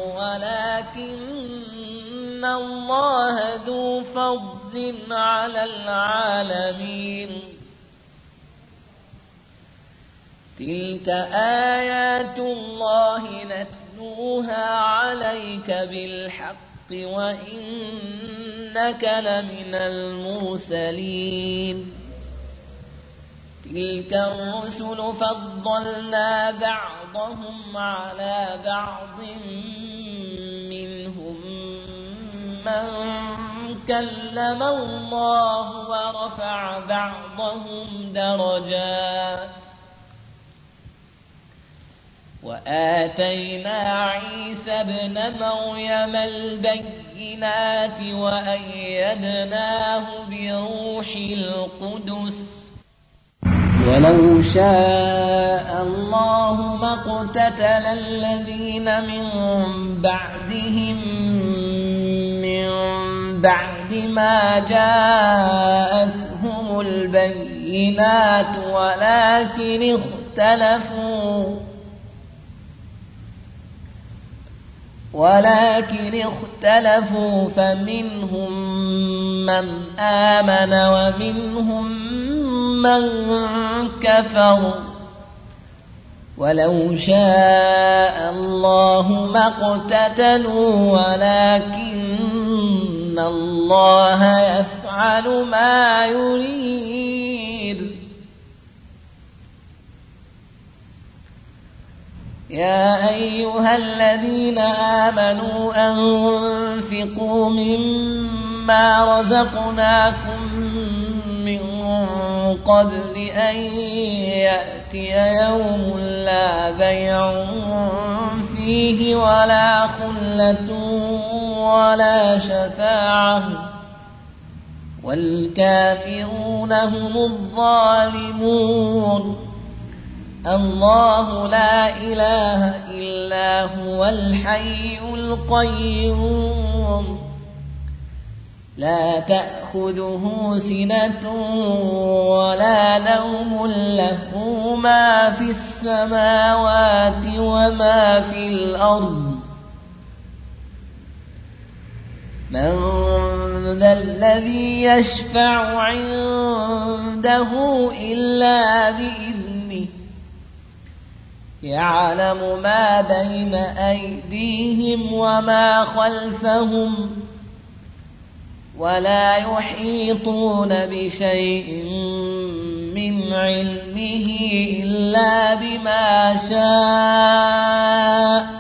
ولكن الله ذو فضل على العالمين. تلك آيات الله نتلوها عليك بالحق وإنك لمن المرسلين. تلك الرسل فضلنا بعضهم على بعض منهم من كلم الله ورفع بعضهم درجات وآتينا عيسى ابن مريم البينات وأيدناه بروح القدس ولو شاء الله ما اقتتل الذين من بعدهم من بعد ما جاءتهم البينات ولكن اختلفوا فمنهم من آمن ومنهم من كفر ولو شاء الله ما اقتتلوا ولكن الله يفعل ما يريد. يا أيها الذين آمنوا أنفقوا مما رزقناكم من قبل أن يأتي يوم لا بيع فيه ولا خلة ولا شفاعة والكافرون هم الظالمون. الله لا إله إلا هو الحي القيوم لا تأخذه سنة ولا نوم له ما في السماوات وما في الأرض من ذا الذي يشفع عنده إلا بإذنه يعلم ما بين أيديهم وما خلفهم ولا يحيطون بشيء من علمه إلا بما شاء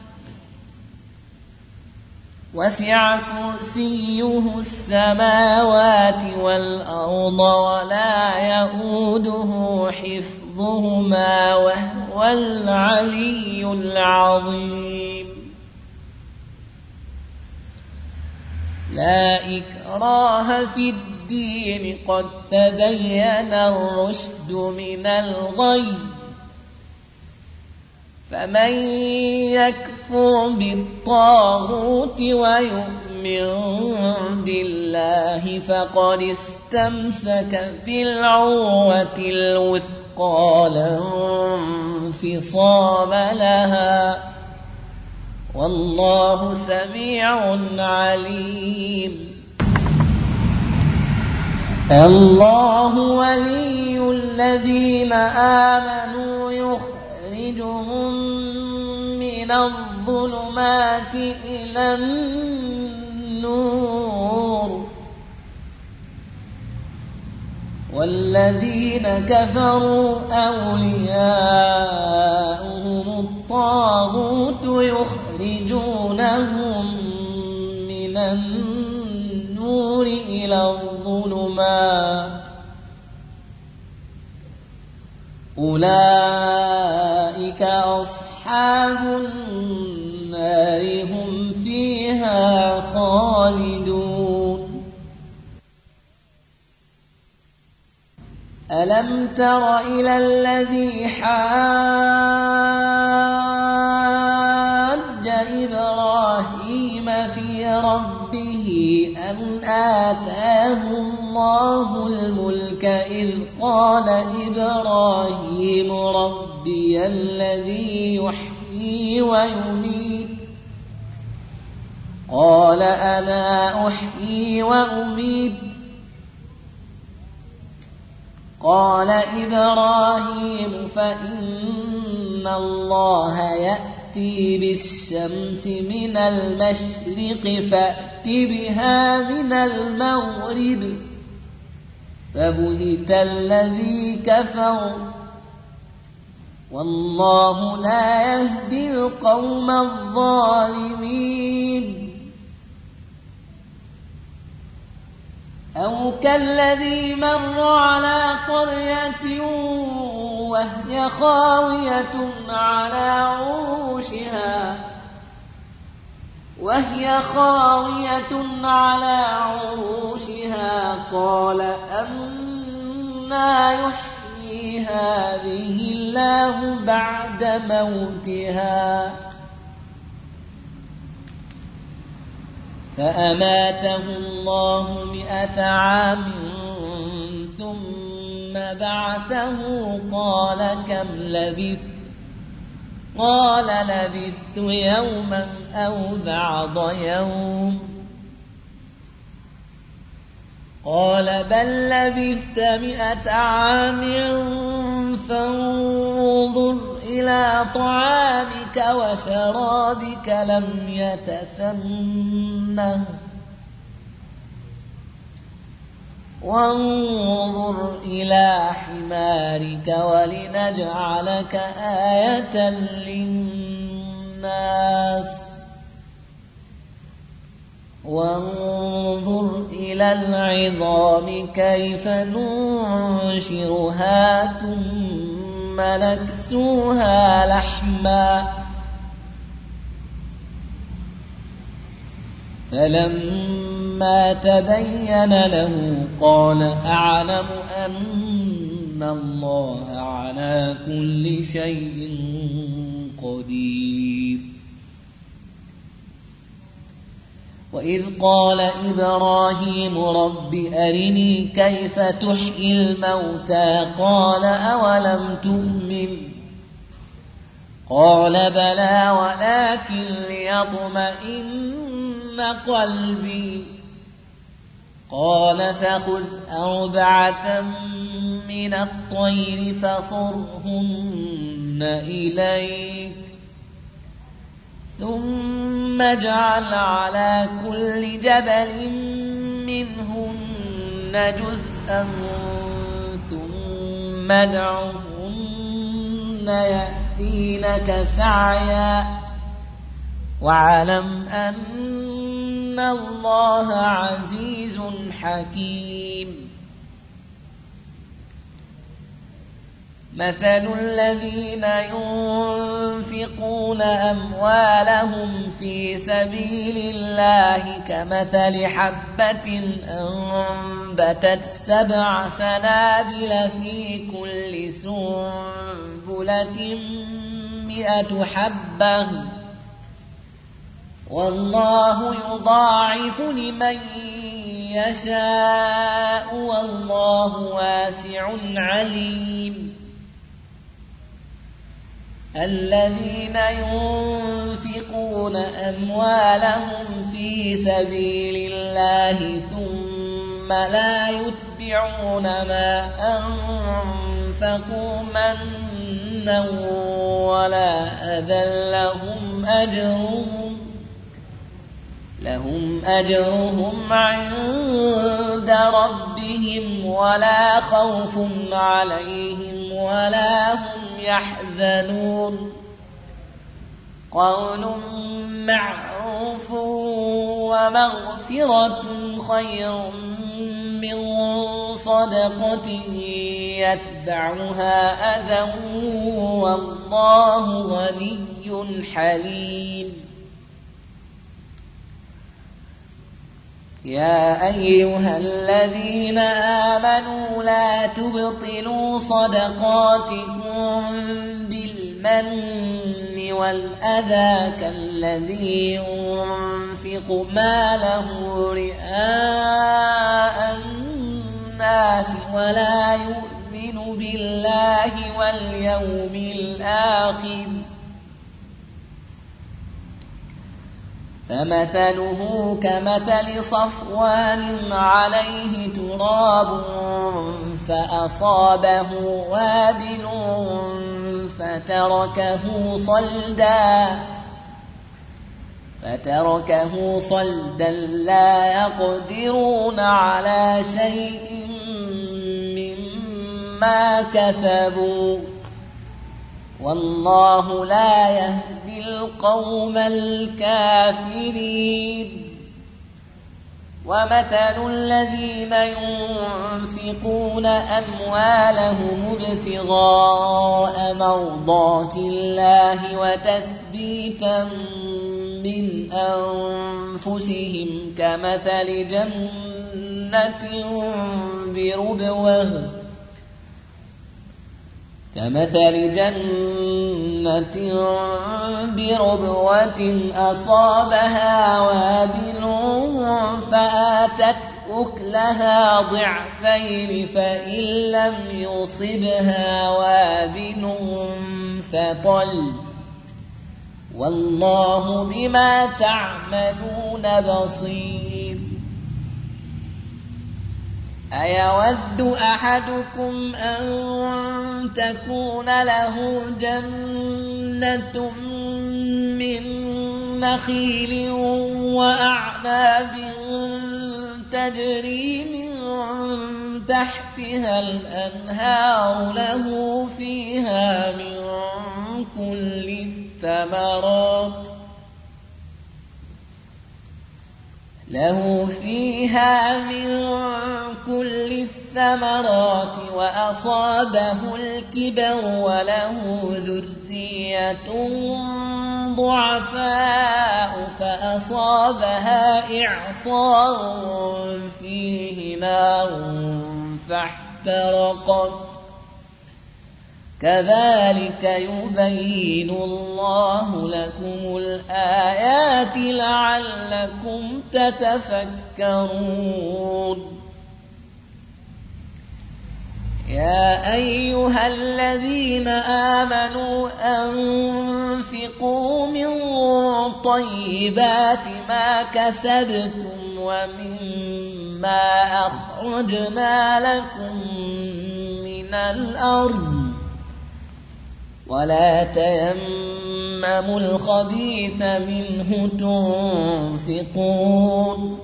وسع كرسيه السماوات والأرض ولا يئوده حفظهما وهو العلي العظيم. لا إكراه في الدين قد تبين الرشد من الغي فمن يكفر بالطاغوت ويؤمن بالله فقد استمسك بالعروة الوثقى لا انفصام لها والله سميع عليم. الله ولي الذين آمنوا يخرجهم من الظلمات إلى النور والذين كفروا أولياؤهم الطاغوت يخرجونهم من النور إلى الظلمات أولئك أصحاب النار هم فيها خالدون. ألم تر إلى الذي حاج إبراهيم في ربه أن آتاه الله الملك إذ قال إبراهيم ربي الذي يحيي ويميت قال أنا أحيي وأميت قال إبراهيم فإن الله يأتي بالشمس من المشرق فأت بها من المغرب فبهت الذي كفر والله لا يهدي القوم الظالمين. أو كالذي مر على قرية وهي خاوية على عروشها قال أنى يحيي هذه الله بعد موتها فأماته الله 100 عام ثم بعثه قال كم لبثت قال لبثت يوما أو بعض يوم قال بل لبثت 100 عام فانظر إلى طعامك وشرابك لم يتسنه وانظر إلى حمارك ولنجعلك آية للناس وانظر إلى العظام كيف ننشرها ثم نكسوها لحما فلما تبين له قال أعلم أن الله على كل شيء قدير وإذ قال إبراهيم رب أرني كيف تحيي الموتى قال أولم تؤمن قال بلى ولكن ليطمئن قلبي قال فخذ 4 من الطير فصرهن إليك ثم اجعل على كل جبل منهن جزءا ثم ادعهن يأتينك سعيا واعلم أن الله عزيز حكيم مثل الذين ينفقون أموالهم في سبيل الله كمثل حبة أنبتت 7 سنابل في كل سنبلة 100 حبة والله يضاعف لمن يشاء والله واسع عليم الذين ينفقون أموالهم في سبيل الله ثم لا يتبعون ما أنفقوا منا ولا أذى لهم أجرهم عند ربهم ولا خوف عليهم ولا هم يحزنون قول معروف ومغفرة خير من صدقة يتبعها أذى والله غني حليم يا أيها الذين آمنوا لا تبطلوا صدقاتكم بالمن والأذى كالذي ينفق ماله رئاء الناس ولا يؤمن بالله واليوم الآخر فمثله كمثل صفوان عليه تراب فأصابه وابل فتركه صلدا لا يقدرون على شيء مما كسبوا والله لا يهدي القوم الكافرين ومثل الذين ينفقون أموالهم ابتغاء مرضات الله وتثبيتا من أنفسهم كمثل جنة بربوة أصابها وابل فآتت أكلها ضعفين فإن لم يصبها وابل فطل والله بما تعملون بصير. أيود أحدكم أن تكون له جنة من نخيل وأعناب تجري من تحتها الأنهار له فيها من كل الثمرات وأصابه الكبر وله ذرية ضعفاء فأصابها إعصار فيه نار فاحترقت كذلك يبين الله لكم الآيات لعلكم تتفكرون. يا أيها الذين آمنوا أنفقوا من طيبات ما كسبتم ومما أخرجنا لكم من الأرض ولا تيمموا الخبيث منه تنفقون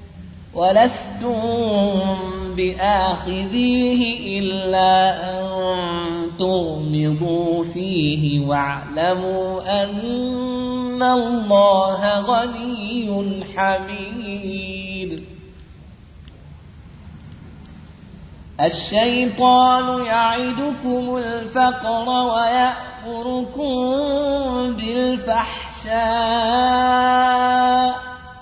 ولستم بآخذيه إلا أن تغمضوا فيه واعلموا أن الله غني حميد. الشيطان يعدكم الفقر ويأمركم بالفحشاء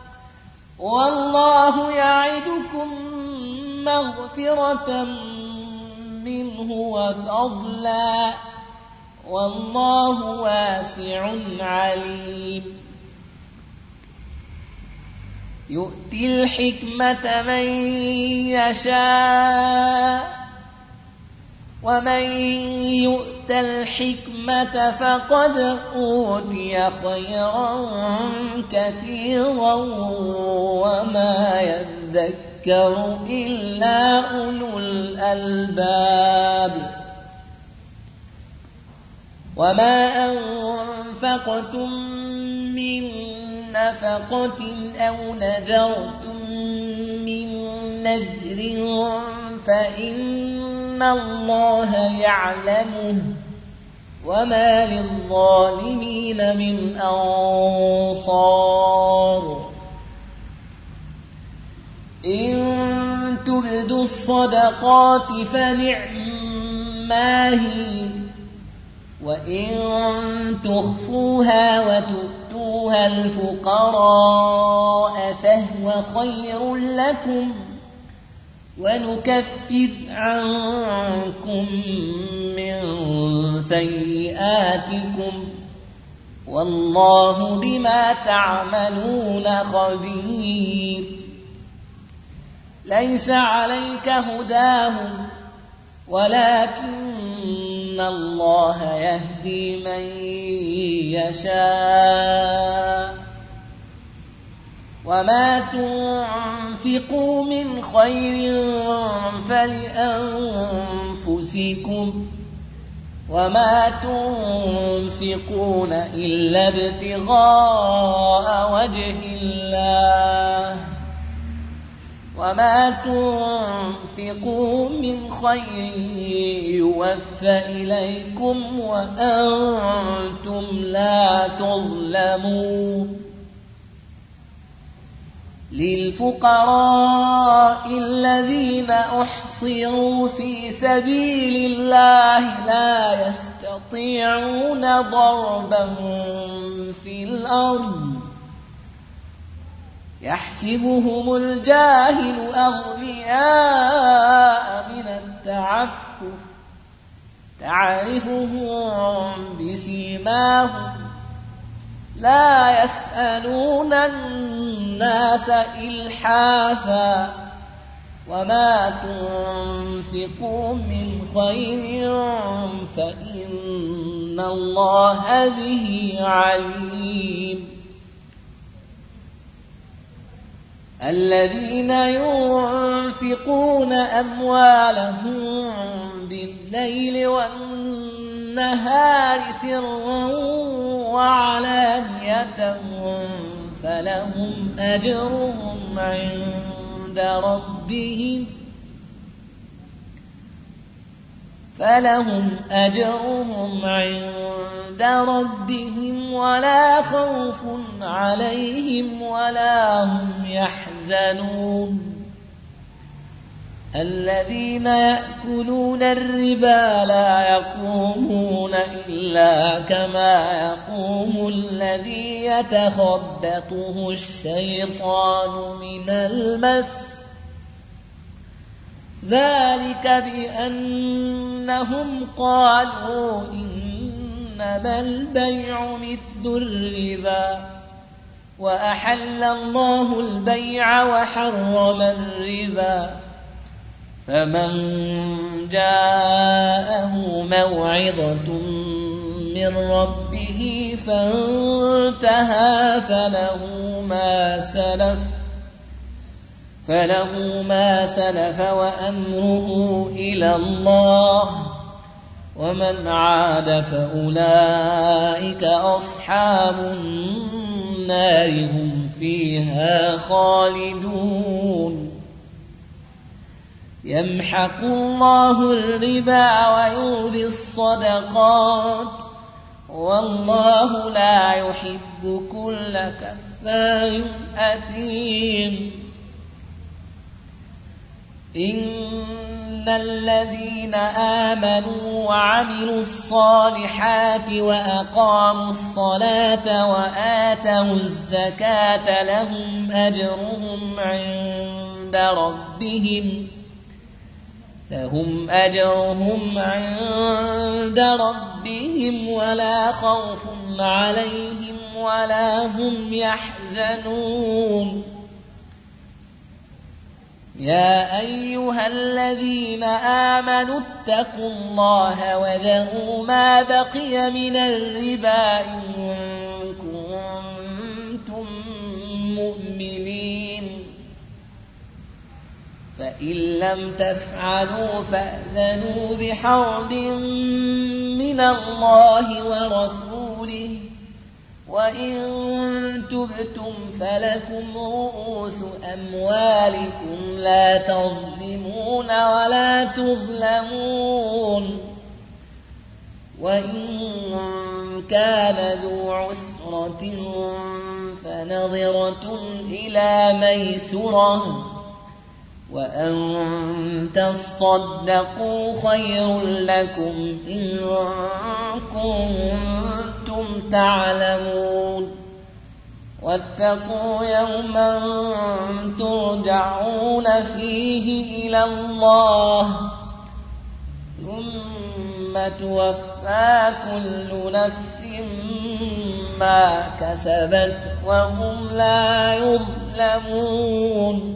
والله يعدكم مغفرة منه وفضلا والله واسع عليم. يؤتي الحكمة من يشاء ومن يؤت الحكمة فقد أوتي خيرا كثيرا وما يذكر إلا أولو الألباب. وما أنفقتم من نفقة أو نذرتم من نذر فإن الله يعلمه وما للظالمين من أنصار. إن تبدوا الصدقات فنعما هي وإن تخفوها وتؤتوها الفقراء فهو خير لكم ونكفر عنكم من سيئاتكم والله بما تعملون خبير. ليس عليك هداهم ولكن الله يهدي من يشاء. وما تنفقوا من خير فلأنفسكم وما تنفقون إلا ابتغاء وجه الله وما تنفقوا من خير يوفى إليكم وأنتم لا تظلمون. للفقراء الذين أحصروا في سبيل الله لا يستطيعون ضربا في الأرض يحسبهم الجاهل أغنياء من التعفف تعرفهم بسيماهم لا يسألون الناس إلحافا وما تنفقوا من خير فإن الله به عليم الذين ينفقون أموالهم بالليل والنهار سرا وعلانية فلهم أجرهم عند ربهم ولا خوف عليهم ولا هم يحزنون الذين يأكلون الربا لا يقومون إلا كما يقوم الذي يتخبطه الشيطان من المس ذلك بأنهم قالوا إنما البيع مثل الربا وأحل الله البيع وحرم الربا فمن جاءه موعظة من ربه فانتهى فله ما سلف وأمره إلى الله ومن عاد فأولئك أصحاب النار هم فيها خالدون يمحق الله الربا ويربي الصدقات والله لا يحب كل كفار أثيم إن الذين آمنوا وعملوا الصالحات وأقاموا الصلاة وآتوا الزكاة لهم أجرهم عند ربهم ولا خوف عليهم ولا هم يحزنون يا أيها الذين آمنوا اتقوا الله وذروا ما بقي من الربا إن كنتم مؤمنين فإن لم تفعلوا فأذنوا بحرب من الله ورسوله وإن تبتم فلكم رؤوس أموالكم لا تظلمون ولا تظلمون وإن كان ذو عسرة فنظرة إلى ميسرة وأن تصدقوا خير لكم إن كنتم تعلمون واتقوا يوما ترجعون فيه إلى الله ثم توفى كل نفس ما كسبت وهم لا يظلمون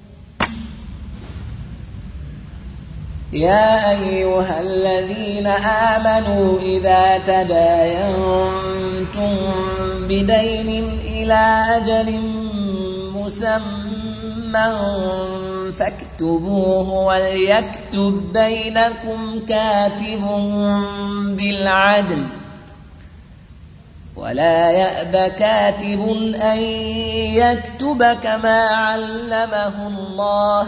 يا أيها الذين آمنوا إذا تداينتم بدين إلى أجل مسمى فاكتبوه وليكتب بينكم كاتب بالعدل ولا يأب كاتب أن يكتب كما علمه الله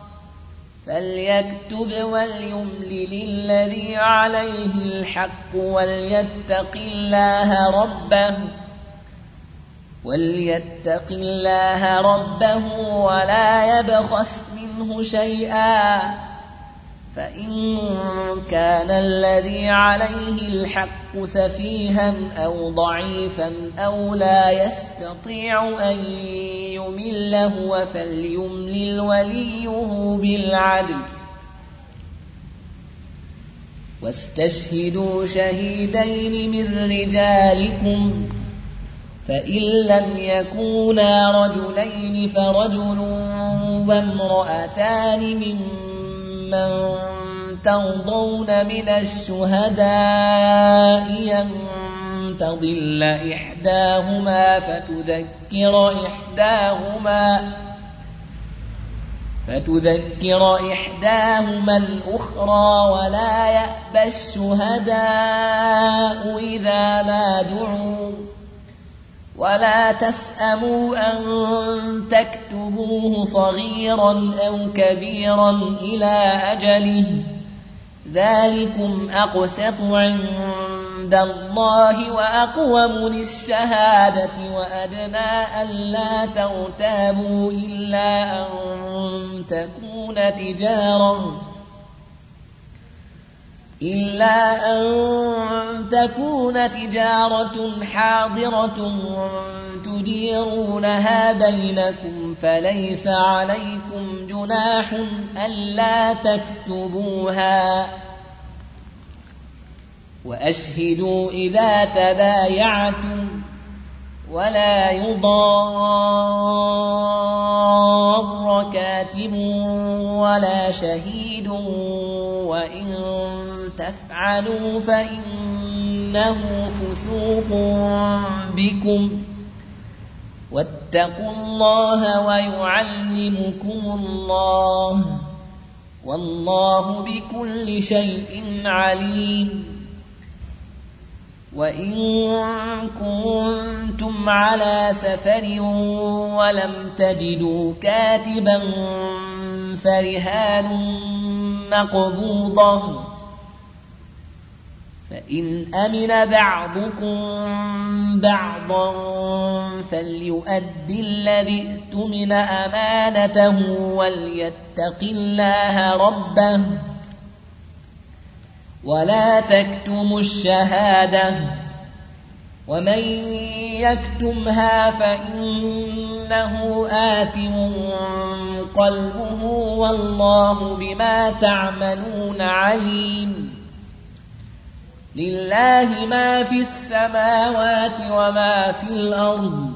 فليكتب وليملل الذي عليه الحق وليتق الله ربه وليتق الله ربه ولا يبخس منه شيئا فإن كان الذي عليه الحق سفيها أو ضعيفا أو لا يستطيع أن يمل هو فليملل وليه بالعدل واستشهدوا شهيدين من رجالكم فإن لم يكونا رجلين فرجل وامرأتان ممن ترضون من الشهداء أن تضل إحداهما فتذكر إحداهما الأخرى ولا يأبى الشهداء إذا ما دعوا ولا تسأموا أن تكتبوه صغيرا أو كبيرا إلى أجله ذلكم أقسط عند الله وأقوم للشهادة وأدنى ألا ترتابوا إلا أن تكون تجارة حاضرة تديرونها بينكم فليس عليكم جناح ألا تكتبوها وأشهدوا إذا تبايعتم ولا يضار كاتب ولا شهيد وإن تفعلوا فإنه فسوق بكم واتقوا الله ويعلمكم الله والله بكل شيء عليم وإن كنتم على سفر ولم تجدوا كاتبا فرهان مقبوضة فإن أمن بعضكم بعضا فليؤدي الذي اؤتمن أمانته وليتق الله ربه ولا تكتموا الشهادة ومن يكتمها فإنه آثم قلبه والله بما تعملون عليم لله ما في السماوات وما في الأرض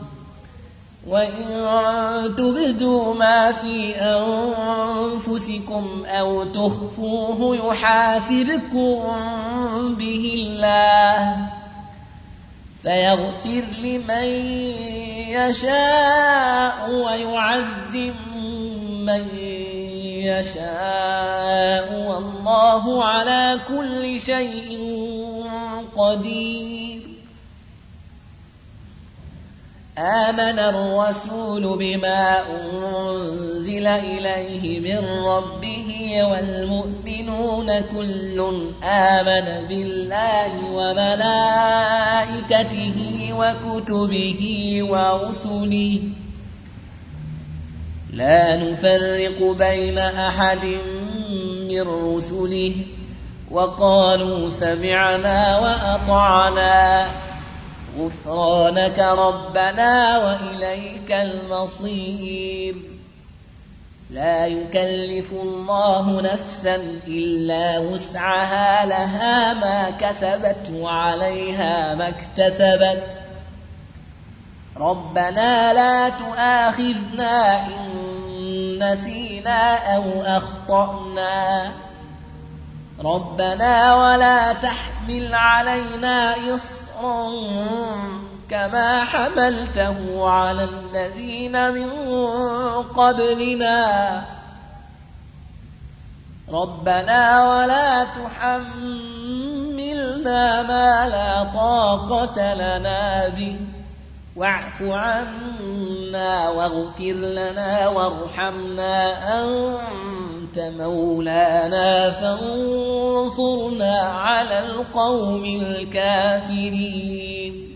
وإن تبدوا ما في أنفسكم أو تخفوه يحاسبكم به الله فيغفر لمن يشاء ويعذب من يشاء والله على كل شيء قدير آمن الرسول بما أنزل إليه من ربه والمؤمنون كل آمن بالله وملائكته وكتبه ورسله لا نفرق بين أحد من رسله وقالوا سمعنا وأطعنا غفرانك ربنا وإليك المصير لا يكلف الله نفسا إلا وسعها لها ما كسبت وعليها ما اكتسبت ربنا لا تؤاخذنا إن نسينا أو أخطأنا ربنا ولا تحمل علينا إصرا كما حملته على الذين من قبلنا ربنا ولا تحملنا ما لا طاقة لنا به واعف عنا واغفر لنا وارحمنا أنت مولانا فانصرنا على القوم الكافرين